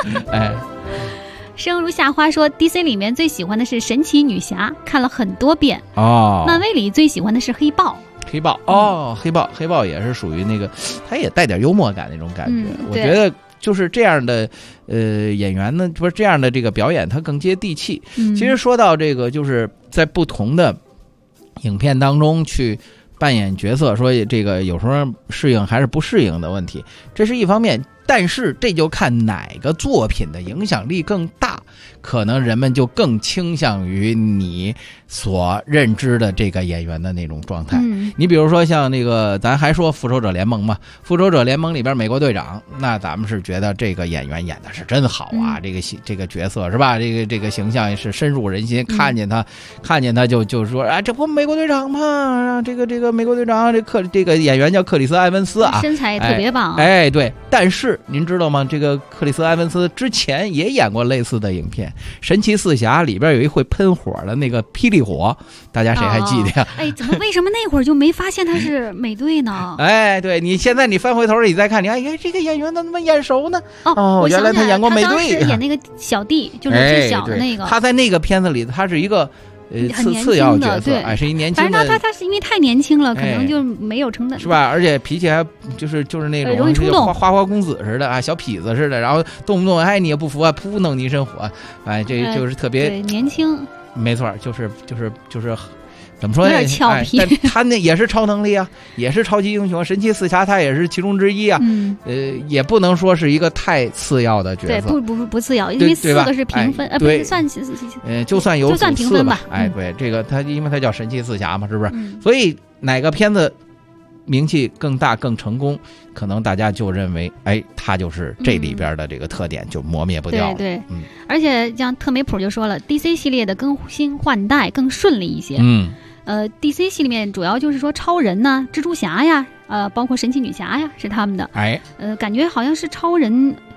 生如夏花说 DC 里面最喜欢的是神奇女侠，看了很多遍。漫威里最喜欢的是黑豹。 黑豹也是属于那个，他也带点幽默感那种感觉。我觉得就是这样的演员呢，不是这样的这个表演，他更接地气。其实说到这个，就是在不同的影片当中去扮演角色，说这个有时候适应还是不适应的问题，这是一方面。但是这就看哪个作品的影响力更大，可能人们就更倾向于你所认知的这个演员的那种状态。你比如说像那个，咱还说复仇者联盟嘛，复仇者联盟里边美国队长，那咱们是觉得这个演员演的是真好啊，这个角色是吧？这个形象也是深入人心，看见他就说啊，这不美国队长吗？这个美国队长，这个演员叫克里斯埃文斯啊， 身材也特别棒。 对，但是您知道吗？这个克里斯埃文斯之前也演过类似的影片，《神奇四侠》里边有一会喷火的那个霹雳火，大家谁还记得呀？ 为什么那会儿就没发现他是美队呢？ 对，你现在你翻回头你再看，你看，这个演员怎么那么眼熟呢？ 原来他演过美队， 他当时演那个小弟，就是最小的那个。 他在那个片子里，他是一个。次要角色，是一年轻的。 反正他是因为太年轻了，可能就没有承担， 是吧？而且脾气还就是那种容易冲动， 花花公子似的啊，小痞子似的，然后动不动你也不服啊，扑弄你一身火，这就是特别年轻。 没错，就是怎么说呢？ 有点俏皮。 但他那也是超能力啊，也是超级英雄，神奇四侠他也是其中之一啊。也不能说是一个太次要的角色。 对，不次要，因为4个是平分，不是算就算有评分吧。 对，这个他因为他叫神奇四侠嘛，是不是？所以哪个片子名气更大更成功，可能大家就认为他就是这里边的这个特点就磨灭不掉。 对，而且像特梅普就说了 DC 系列的更新换代更顺利一些。DC 系里面主要就是说超人呐、蜘蛛侠呀，包括神奇女侠呀，是他们的。 感觉好像是超人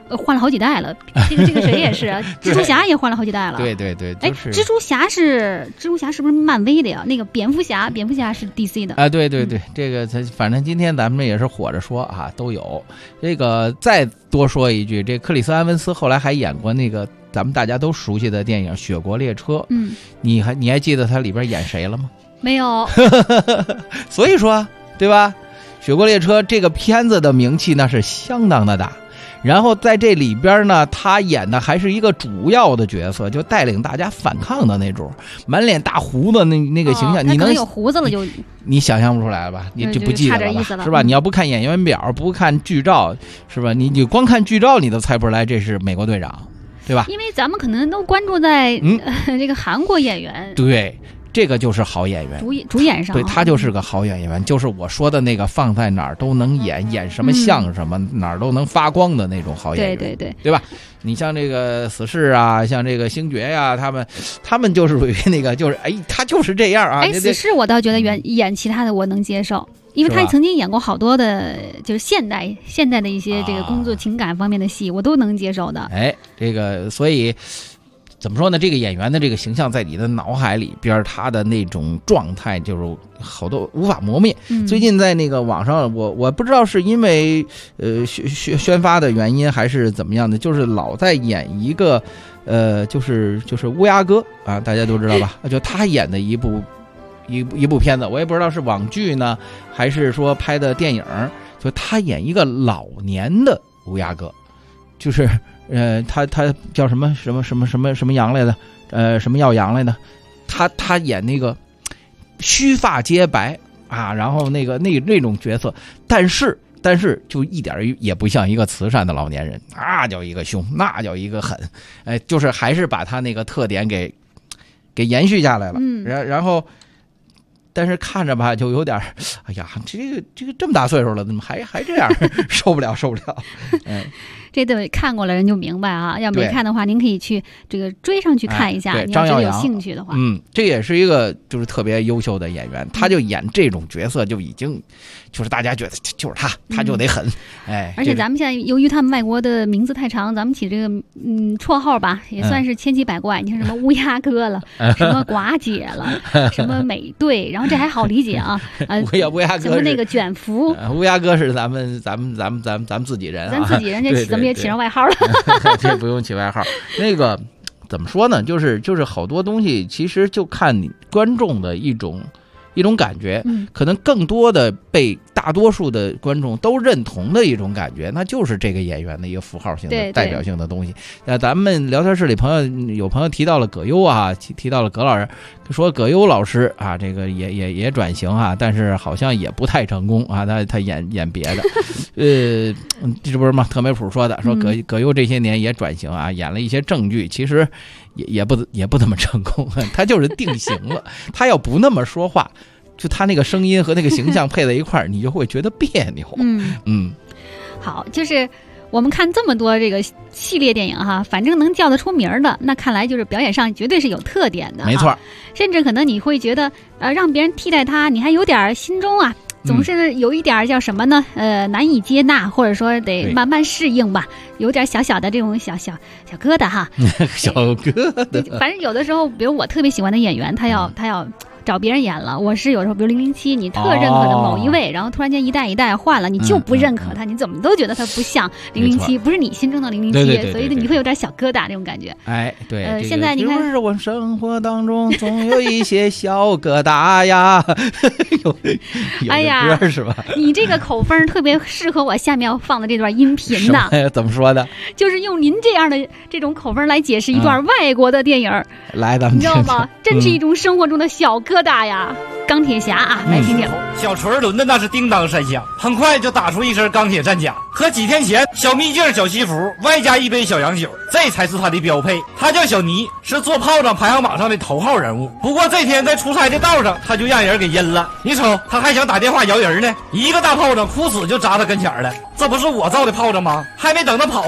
换了好几代了。这个谁也是啊，蜘蛛侠也换了好几代了。 对对对， 哎，蜘蛛侠是不是漫威的呀？那个蝙蝠侠是 DC 的啊。对对对，这个反正今天咱们也是火着说啊，都有。这个再多说一句，这克里斯安文斯后来还演过那个咱们大家都熟悉的电影《雪国列车》。你还记得他里边演谁了吗？ 没有。 所以说，对吧？《雪国列车》这个片子的名气那是相当的大。然后在这里边呢，他演的还是一个主要的角色，就带领大家反抗的那种，满脸大胡子那个形象，你能有胡子了就你想象不出来了吧？你就不记得了吧？是吧？你要不看演员表，不看剧照，是吧？你光看剧照，你都猜不出来这是美国队长，对吧？ 因为咱们可能都关注在这个韩国演员。 对。这个就是好演员， 主演上， 对，他就是个好演员，就是我说的那个放在哪儿都能演什么像什么，哪儿都能发光的那种好演员，对吧？你像这个死侍啊，像这个星爵呀，他们就是属于那个，就是他就是这样啊。 哎，死侍我倒觉得演其他的我能接受，因为他曾经演过好多的，就是现代的一些这个工作情感方面的戏，我都能接受的。 哎，这个所以。怎么说呢？这个演员的这个形象在你的脑海里边，他的那种状态就是好多无法磨灭。最近在那个网上，我不知道是因为宣发的原因还是怎么样的，就是老在演一个就是乌鸦哥啊，大家都知道吧？就他演的一部片子，我也不知道是网剧呢，还是说拍的电影，就他演一个老年的乌鸦哥，就是。他叫什么羊来的？什么耀阳来的？他演那个须发皆白啊，然后那种角色，但是就一点也不像一个慈善的老年人，那叫一个凶，那叫一个狠，就是还是把他那个特点给延续下来了。然后。但是看着吧，就有点，哎呀，这个这么大岁数了，怎么还这样？受不了。 这得看过了人就明白啊，要没看的话，您可以去这个追上去看一下。你要觉得有兴趣的话， 这也是一个就是特别优秀的演员，他就演这种角色就已经就是大家觉得就是他就得狠， 而且咱们现在由于他们外国的名字太长，咱们起这个绰号吧，也算是千奇百怪。你看什么乌鸦哥了，什么寡姐了，什么美队，然后这还好理解啊。 乌鸦哥什么那个卷福， 乌鸦哥是咱们自己人啊， 咱自己人这怎么也起上外号了？ 这不用起外号。那个怎么说呢？就是好多东西，其实就看你观众的一种感觉，可能更多的被大多数的观众都认同的一种感觉，那就是这个演员的一个符号性的代表性的东西。咱们聊天室里有朋友提到了葛优啊，提到了葛老师，说葛优老师啊，这个也转型啊，但是好像也不太成功啊，他演别的，这不是吗？特梅普说的，说葛优这些年也转型啊，演了一些正剧，其实也不怎么成功，他就是定型了，他要不那么说话。就他那个声音和那个形象配在一块儿，你就会觉得别扭。 好，就是我们看这么多这个系列电影哈，反正能叫得出名的，那看来就是表演上绝对是有特点的。 没错， 甚至可能你会觉得让别人替代他，你还有点心中啊，总是有一点叫什么呢？难以接纳，或者说得慢慢适应吧，有点小小的这种小疙瘩哈。 小疙瘩。 反正有的时候，比如我特别喜欢的演员，他要找别人演了，我是有时候比如007，你特认可的某一位，然后突然间一代换了，你就不认可他，你怎么都觉得他不像007，不是你心中的007，所以你会有点小疙瘩这种感觉。 对， 现在你看， 是我生活当中总有一些小疙瘩呀。 哎呀， 是吧？ 你这个口风特别适合我下面要放的这段音频呢。 怎么说的？ 就是用您这样的这种口风来解释一段外国的电影。 来，咱们你知道吗？真是一种生活中的小疙瘩呀。钢铁侠啊，来听听。 小锤轮的那是叮当三响，很快就打出一身钢铁战甲和几天前小秘境小西服，外加一杯小洋酒，这才是他的标配。他叫小尼，是做炮仗排行榜上的头号人物。不过这天在出差的道上，他就让人给阴了。你瞅，他还想打电话摇人呢，一个大炮仗哭死就扎他跟前了。这不是我造的炮仗吗？还没等他跑呢，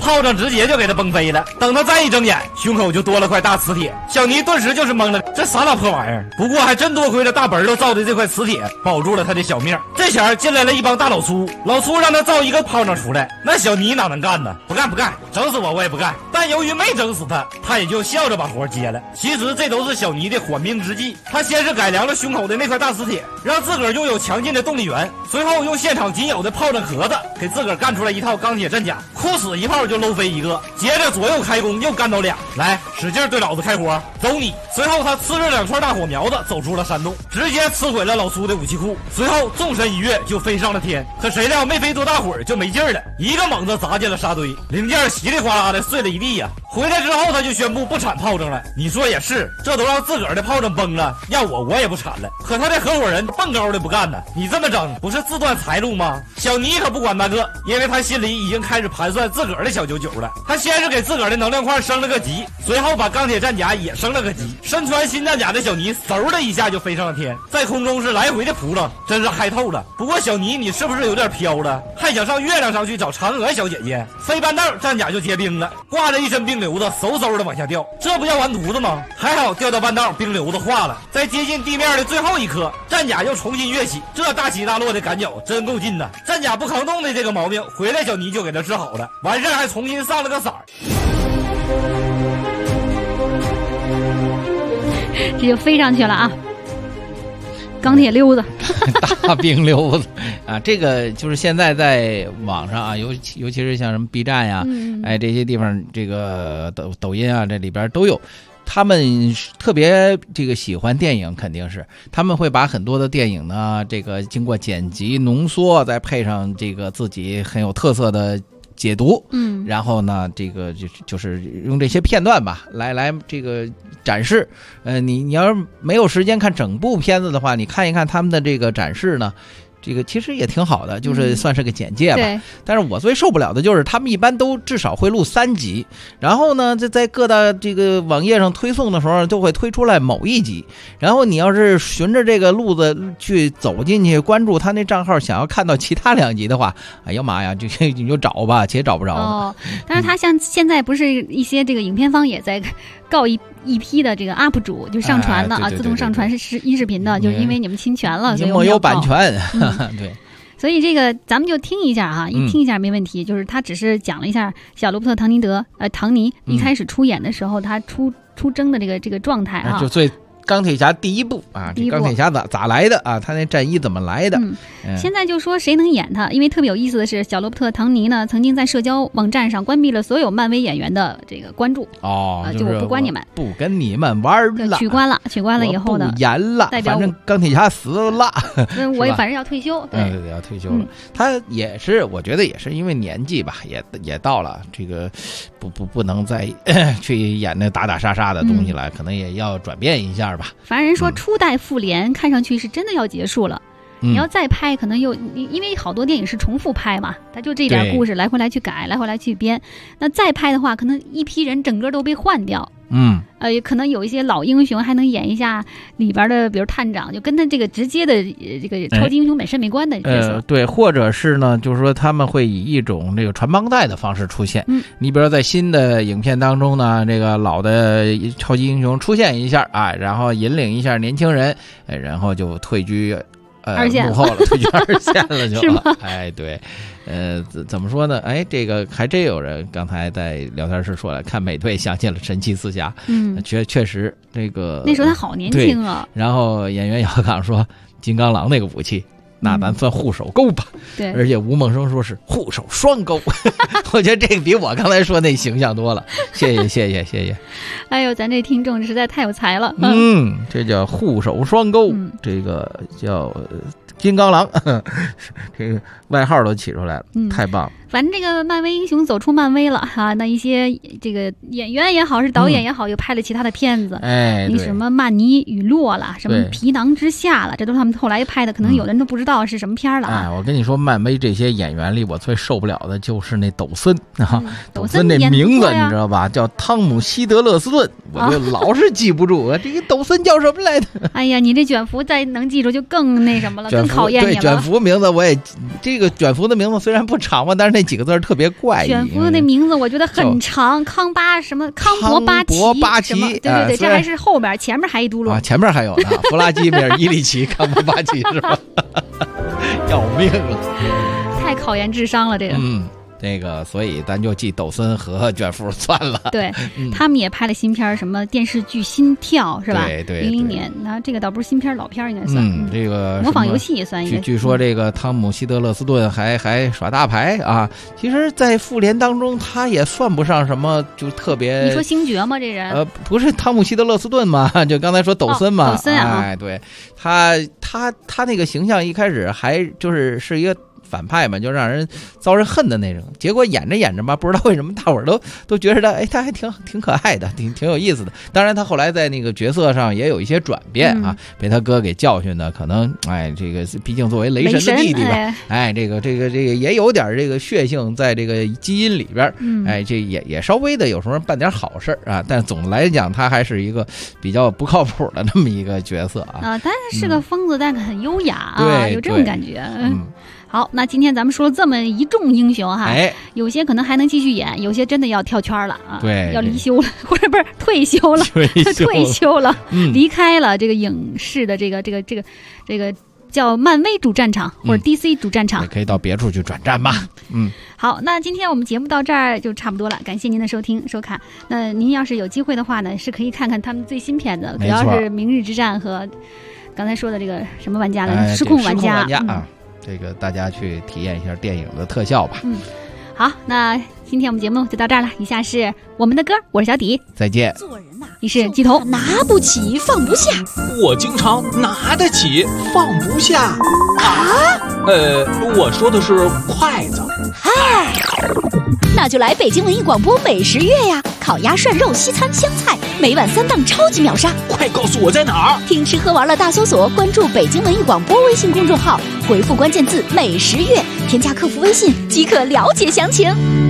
炮仗直接就给他崩飞了。等他再一睁眼，胸口就多了块大磁铁，小尼顿时就是懵了，这啥老破玩意儿？不过还真多亏了大本都造的这块磁铁，保住了他的小命。这前进来了一帮大老粗，老粗让他造一个炮仗出来，那小尼哪能干呢？不干，整死我也不干。但由于没整死他，他也就笑着把活接了。其实这都是小尼的缓命之计。他先是改良了胸口的那块大磁铁，让自个儿拥有强劲的动力源，随后用现场仅有的炮仗壳子给自个儿干出来一套钢铁战甲，哭死一炮就搂飞一个，接着左右开弓又干到俩，来使劲对老子开火，走你！随后他呲着2串大火苗子走出了山洞，直接呲毁了老苏的武器库，随后纵身一跃就飞上了天。可谁料没飞多大会儿就没劲儿了，一个猛子砸进了沙堆，零件稀里哗啦的碎了一地呀。回来之后他就宣布不产炮仗了。你说也是，这都让自个儿的炮仗崩了，要我也不产了。可他的合伙人蹦高的不干呢，你这么整不是自断财路吗？小尼可不管那个，因为他心里已经开始盘算自个儿的小九九了。他先是给自个儿的能量块升了个级，随后把钢铁战甲也升了个级。身穿新战甲的小尼嗖的一下就飞上了天，在空中是来回的扑棱，真是嗨透了。不过小尼你是不是有点飘了？还想上月亮上去找嫦娥小姐姐？飞半道战甲就结冰了，挂着一身冰流子嗖嗖的往下掉，这不叫完犊子吗？还好掉到半道冰流子化了，在接近地面的最后一刻，战甲又重新跃起，这大起大落的赶脚真够劲的。战甲不抗冻的这个毛病回来小尼就给他治好了，完事还重新上了个色儿。 这就飞上去了啊！钢铁溜子， 大冰溜子啊！这个就是现在在网上啊，尤其是像什么 B 站呀，哎这些地方，这个抖音啊，这里边都有。他们特别这个喜欢电影，肯定是他们会把很多的电影呢，这个经过剪辑浓缩，再配上这个自己很有特色的解读，然后呢，这个就是用这些片段吧，来这个展示。你要是没有时间看整部片子的话，你看一看他们的这个展示呢。这个其实也挺好的，就是算是个简介吧。但是我最受不了的就是他们一般都至少会录3集，然后呢，在各大这个网页上推送的时候，就会推出来某一集。然后你要是循着这个路子去走进去，关注他那账号，想要看到其他2集的话，哎呀妈呀，你就找吧，且找不着。哦， 但是他像现在不是一些这个影片方也在告一批的这个 UP 主就上传的啊，自动上传音视频的，就是因为你们侵权了，所以没有版权。对， 所以这个咱们就听一下哈，听一下没问题。就是他只是讲了一下小罗伯特唐尼一开始出演的时候，他出征的这个状态啊， 就最钢铁侠第一部啊，这钢铁侠咋来的啊？他那战衣怎么来的？ 现在就说谁能演他，因为特别有意思的是，小罗伯特唐尼呢曾经在社交网站上关闭了所有漫威演员的这个关注就我不关你们， 不跟你们玩了， 取关了以后呢， 不演了，反正钢铁侠死了， 我反正要退休，对， 要退休了。他也是，我觉得也是因为年纪吧，也到了，这个不能再去演那打杀杀的东西了，可能也要转变一下吧。 反正人说初代复联看上去是真的要结束了。你要再拍，可能又因为好多电影是重复拍嘛，他就这点故事来回来去改，来回来去编。那再拍的话，可能一批人整个都被换掉。可能有一些老英雄还能演一下里边的，比如探长，就跟他这个直接的这个超级英雄本身没关的角色。 对，或者是呢，就是说他们会以一种这个传帮带的方式出现。你比如说在新的影片当中呢，这个老的超级英雄出现一下啊，然后引领一下年轻人，然后就退居。幕后了，退居2线了就。 是吗？ 哎，对，怎么说呢？哎，这个还真有人刚才在聊天室说了，看美队想起了神奇四侠。确实这个那时候他好年轻啊。 然后演员姚刚说，金刚狼那个武器。那咱算护手钩吧， 对， 而且吴梦生说是护手双钩，我觉得这个比我刚才说那形象多了。谢谢。 哎呦，咱这听众实在太有才了。 这叫护手双钩，这个叫金刚狼，这个外号都起出来了，太棒了。 反正这个漫威英雄走出漫威了哈，那一些这个演员也好，是导演也好，又拍了其他的片子。你什么曼尼与洛了，什么皮囊之下了，这都是他们后来拍的，可能有的人都不知道是什么片了啊。 我跟你说，漫威这些演员里，我最受不了的就是那抖森啊，抖森那名字你知道吧？叫汤姆希德勒斯顿，我就老是记不住这个抖森叫什么来着？ 哎呀，你这卷福再能记住就更那什么了，更更考验你了。 对，卷福名字我也，这个卷福的名字虽然不长吧，但是那几个字特别怪异。 卷福的那名字我觉得很长，康伯巴奇，对，这还是后边，前面还一嘟噜啊，前面还有呢，弗拉基米尔·伊里奇·康伯巴奇是吧？要命了， 太考验智商了，这个。 这个，所以咱就记抖森和卷福算了。 对，他们也拍了新片，什么电视剧《心跳》是吧？ 对 ，00年，那这个倒不是新片，老片应该算。 这个模仿游戏也算。 据说这个汤姆·希德勒斯顿还耍大牌啊！其实，在复联当中，他也算不上什么就特别。 你说星爵吗？这人？ 不是汤姆·希德勒斯顿嘛？就刚才说抖森嘛？ 抖森啊！ 哎，对他那个形象一开始还是一个反派嘛，就让人遭人恨的那种。结果演着吧，不知道为什么大伙儿都觉得他还挺可爱的，挺有意思的。当然他后来在那个角色上也有一些转变啊，被他哥给教训的，可能这个毕竟作为雷神的弟弟吧，这个也有点这个血性在这个基因里边，这也稍微的有时候办点好事啊。但总的来讲，他还是一个比较不靠谱的那么一个角色啊。 但是个疯子，但很优雅啊， 对， 有这种感觉。好，那今天咱们说了这么一众英雄哈，有些可能还能继续演，有些真的要跳圈了啊， 对， 要离休了，或者不是退休了，退休了，离开了这个影视的这个叫漫威主战场或者 DC 主战场， 也可以到别处去转战吧。 好，那今天我们节目到这儿就差不多了，感谢您的收听收看。那您要是有机会的话呢，是可以看看他们最新片的，主要是《明日之战》和刚才说的这个什么玩家来着，失控玩家啊。这个大家去体验一下电影的特效吧。 好，那今天我们节目就到这儿了。以下是我们的歌，我是小迪， 再见。 做人呐，你是鸡头， 拿不起放不下， 我经常拿得起放不下啊。我说的是筷子。 嗨，那就来北京文艺广播美食月呀！烤鸭、涮肉、西餐、湘菜，每晚3档超级秒杀！ 快告诉我在哪儿？ 听吃喝玩乐大搜索，关注北京文艺广播微信公众号，回复关键字“美食月”，添加客服微信即可了解详情。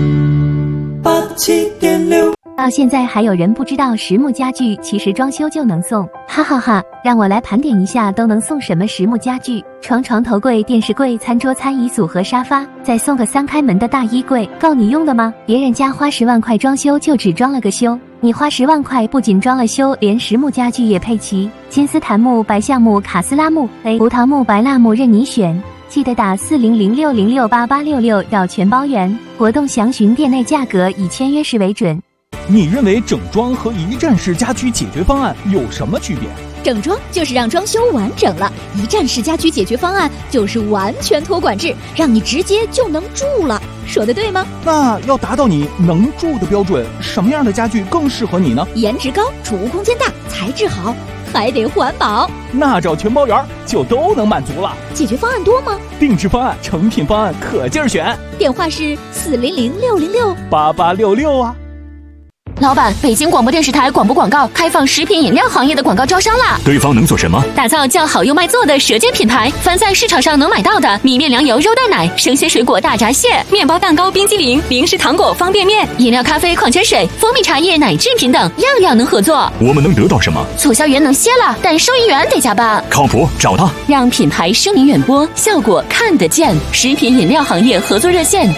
87.6到现在还有人不知道实木家具其实装修就能送，哈哈哈！让我来盘点一下都能送什么实木家具：床、头柜、电视柜、餐桌、餐椅组和沙发，再送个3开门的大衣柜，够你用的吗？别人家花10万块装修就只装了个修，你花10万块不仅装了修，连实木家具也配齐，金丝檀木、白橡木、卡斯拉木、胡桃木、白蜡木任你选。记得打4006068866绕全包圆，活动详询店内价格，以签约时为准。 你认为整装和一站式家居解决方案有什么区别？ 整装就是让装修完整了，一站式家居解决方案就是完全托管制，让你直接就能住了。说的对吗？ 那要达到你能住的标准，什么样的家具更适合你呢？ 颜值高，储物空间大，材质好，还得环保。 那找全包圆就都能满足了。 解决方案多吗？ 定制方案、成品方案可劲儿选。 电话是 400-606-8866啊。 老板，北京广播电视台广播广告开放食品饮料行业的广告招商啦！ 对方能做什么？ 打造叫好又卖座的舌尖品牌，凡在市场上能买到的米面粮油肉蛋奶、生鲜水果大闸蟹、面包蛋糕冰激凌、零食糖果方便面、饮料咖啡矿泉水、蜂蜜茶叶奶制品等，样样能合作。 我们能得到什么？ 促销员能歇了，但收银员得加班。 靠谱，找他， 让品牌声名远播，效果看得见。食品饮料行业合作热线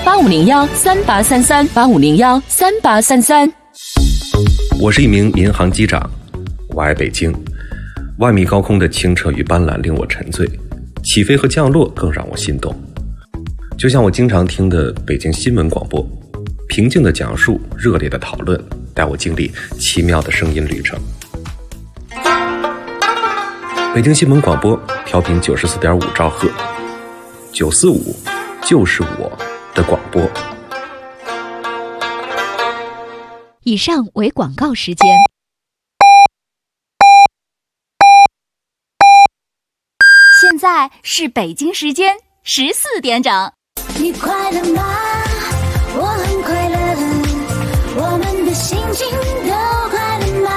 8501-3833，8501-3833。 我是一名民航机长，我爱北京。万米高空的清澈与斑斓令我沉醉，起飞和降落更让我心动。就像我经常听的北京新闻广播，平静的讲述，热烈的讨论，带我经历奇妙的声音旅程。北京新闻广播调频94.5兆赫，945就是我的广播。 以上为广告时间。 现在是北京时间14点整。 你快乐吗？我很快乐，我们的心情都快乐吗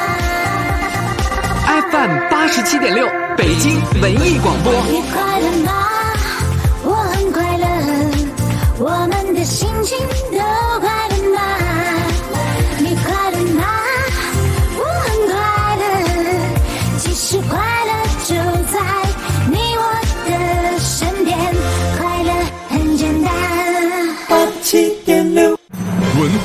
？FM 87.6，北京文艺广播。 你快乐吗？我很快乐，我们的心情都快乐吗？你快乐吗？我很快乐，其实快乐就在你我的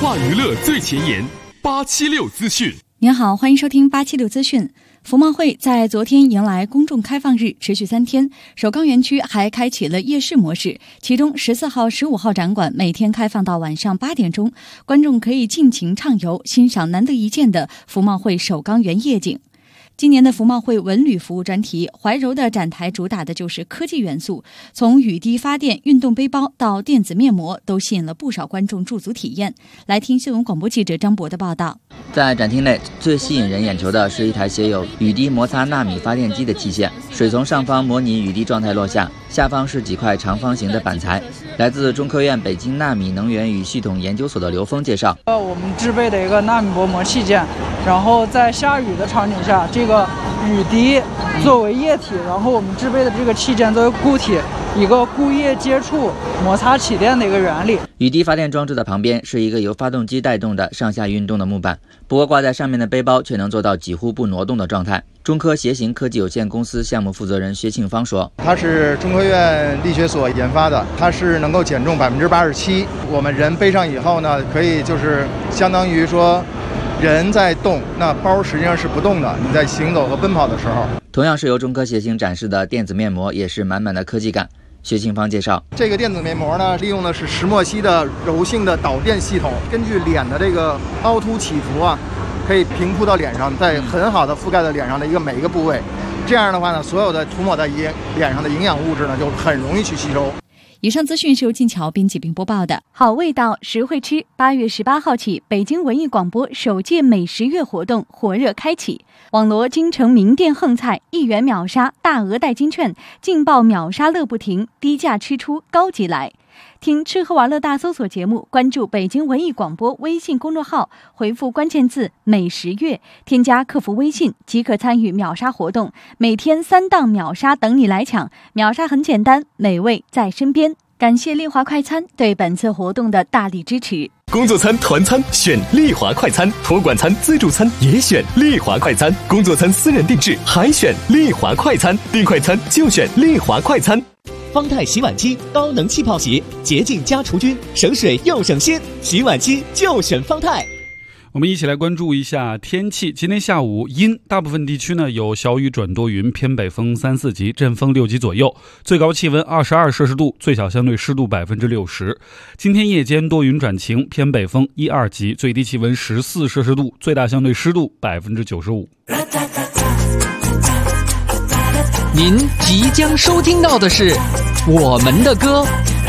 话娱乐最前沿，876资讯。 您好，欢迎收听876资讯。服贸会在昨天迎来公众开放日，持续3天。首钢园区还开启了夜市模式，其中14号、15号展馆每天开放到晚上8点钟，观众可以尽情畅游，欣赏难得一见的服贸会首钢园夜景。今年的服贸会文旅服务专题，怀柔的展台主打的就是科技元素，从雨滴发电、运动背包到电子面膜，都吸引了不少观众驻足体验。来听新闻广播记者张博的报道。 在展厅内，最吸引人眼球的是一台写有雨滴摩擦纳米发电机的器械，水从上方模拟雨滴状态落下，下方是几块长方形的板材。来自中科院北京纳米能源与系统研究所的刘峰介绍， 我们制备的一个纳米薄膜器件，然后在下雨的场景下，这个雨滴作为液体，然后我们制备的这个器件作为固体，一个固液接触摩擦起电的一个原理。 雨滴发电装置的旁边是一个由发动机带动的上下运动的木板，不过挂在上面的背包却能做到几乎不挪动的状态。中科协行科技有限公司项目负责人薛庆芳说， 它是中科院力学所研发的，它是能够减重87%。我们人背上以后呢，可以就是相当于说人在动，那包实际上是不动的，你在行走和奔跑的时候。 同样是由中科协行展示的电子面膜也是满满的科技感。薛庆芳介绍， 这个电子面膜呢，利用的是石墨烯的柔性的导电系统，根据脸的这个凹凸起伏啊，可以平铺到脸上，再很好的覆盖在脸上的每一个部位。这样的话呢，所有的涂抹在脸上的营养物质呢，就很容易去吸收。 以上资讯是由静桥编辑并播报的。好味道，实惠吃。8月18号起，北京文艺广播首届美食月活动火热开启，网罗京城名店横菜，1元秒杀，大额代金券，劲爆秒杀乐不停，低价吃出高级来。听吃喝玩乐大搜索节目，关注北京文艺广播微信公众号，回复关键字美食月，添加客服微信即可参与秒杀活动，每天3档秒杀等你来抢。秒杀很简单，美味在身边。感谢丽华快餐对本次活动的大力支持。 工作餐、团餐选丽华快餐，托管餐、自助餐也选丽华快餐，工作餐私人定制还选丽华快餐，订快餐就选丽华快餐。 方太洗碗机高能气泡洗，洁净加除菌，省水又省心，洗碗机就选方太。 我们一起来关注一下天气。今天下午阴，大部分地区呢有小雨转多云，偏北风3、4级，阵风6级左右，最高气温22摄氏度，最小相对湿度60%。今天夜间多云转晴，偏北风1、2级，最低气温14摄氏度，最大相对湿度95%。 您即将收听到的是我们的歌。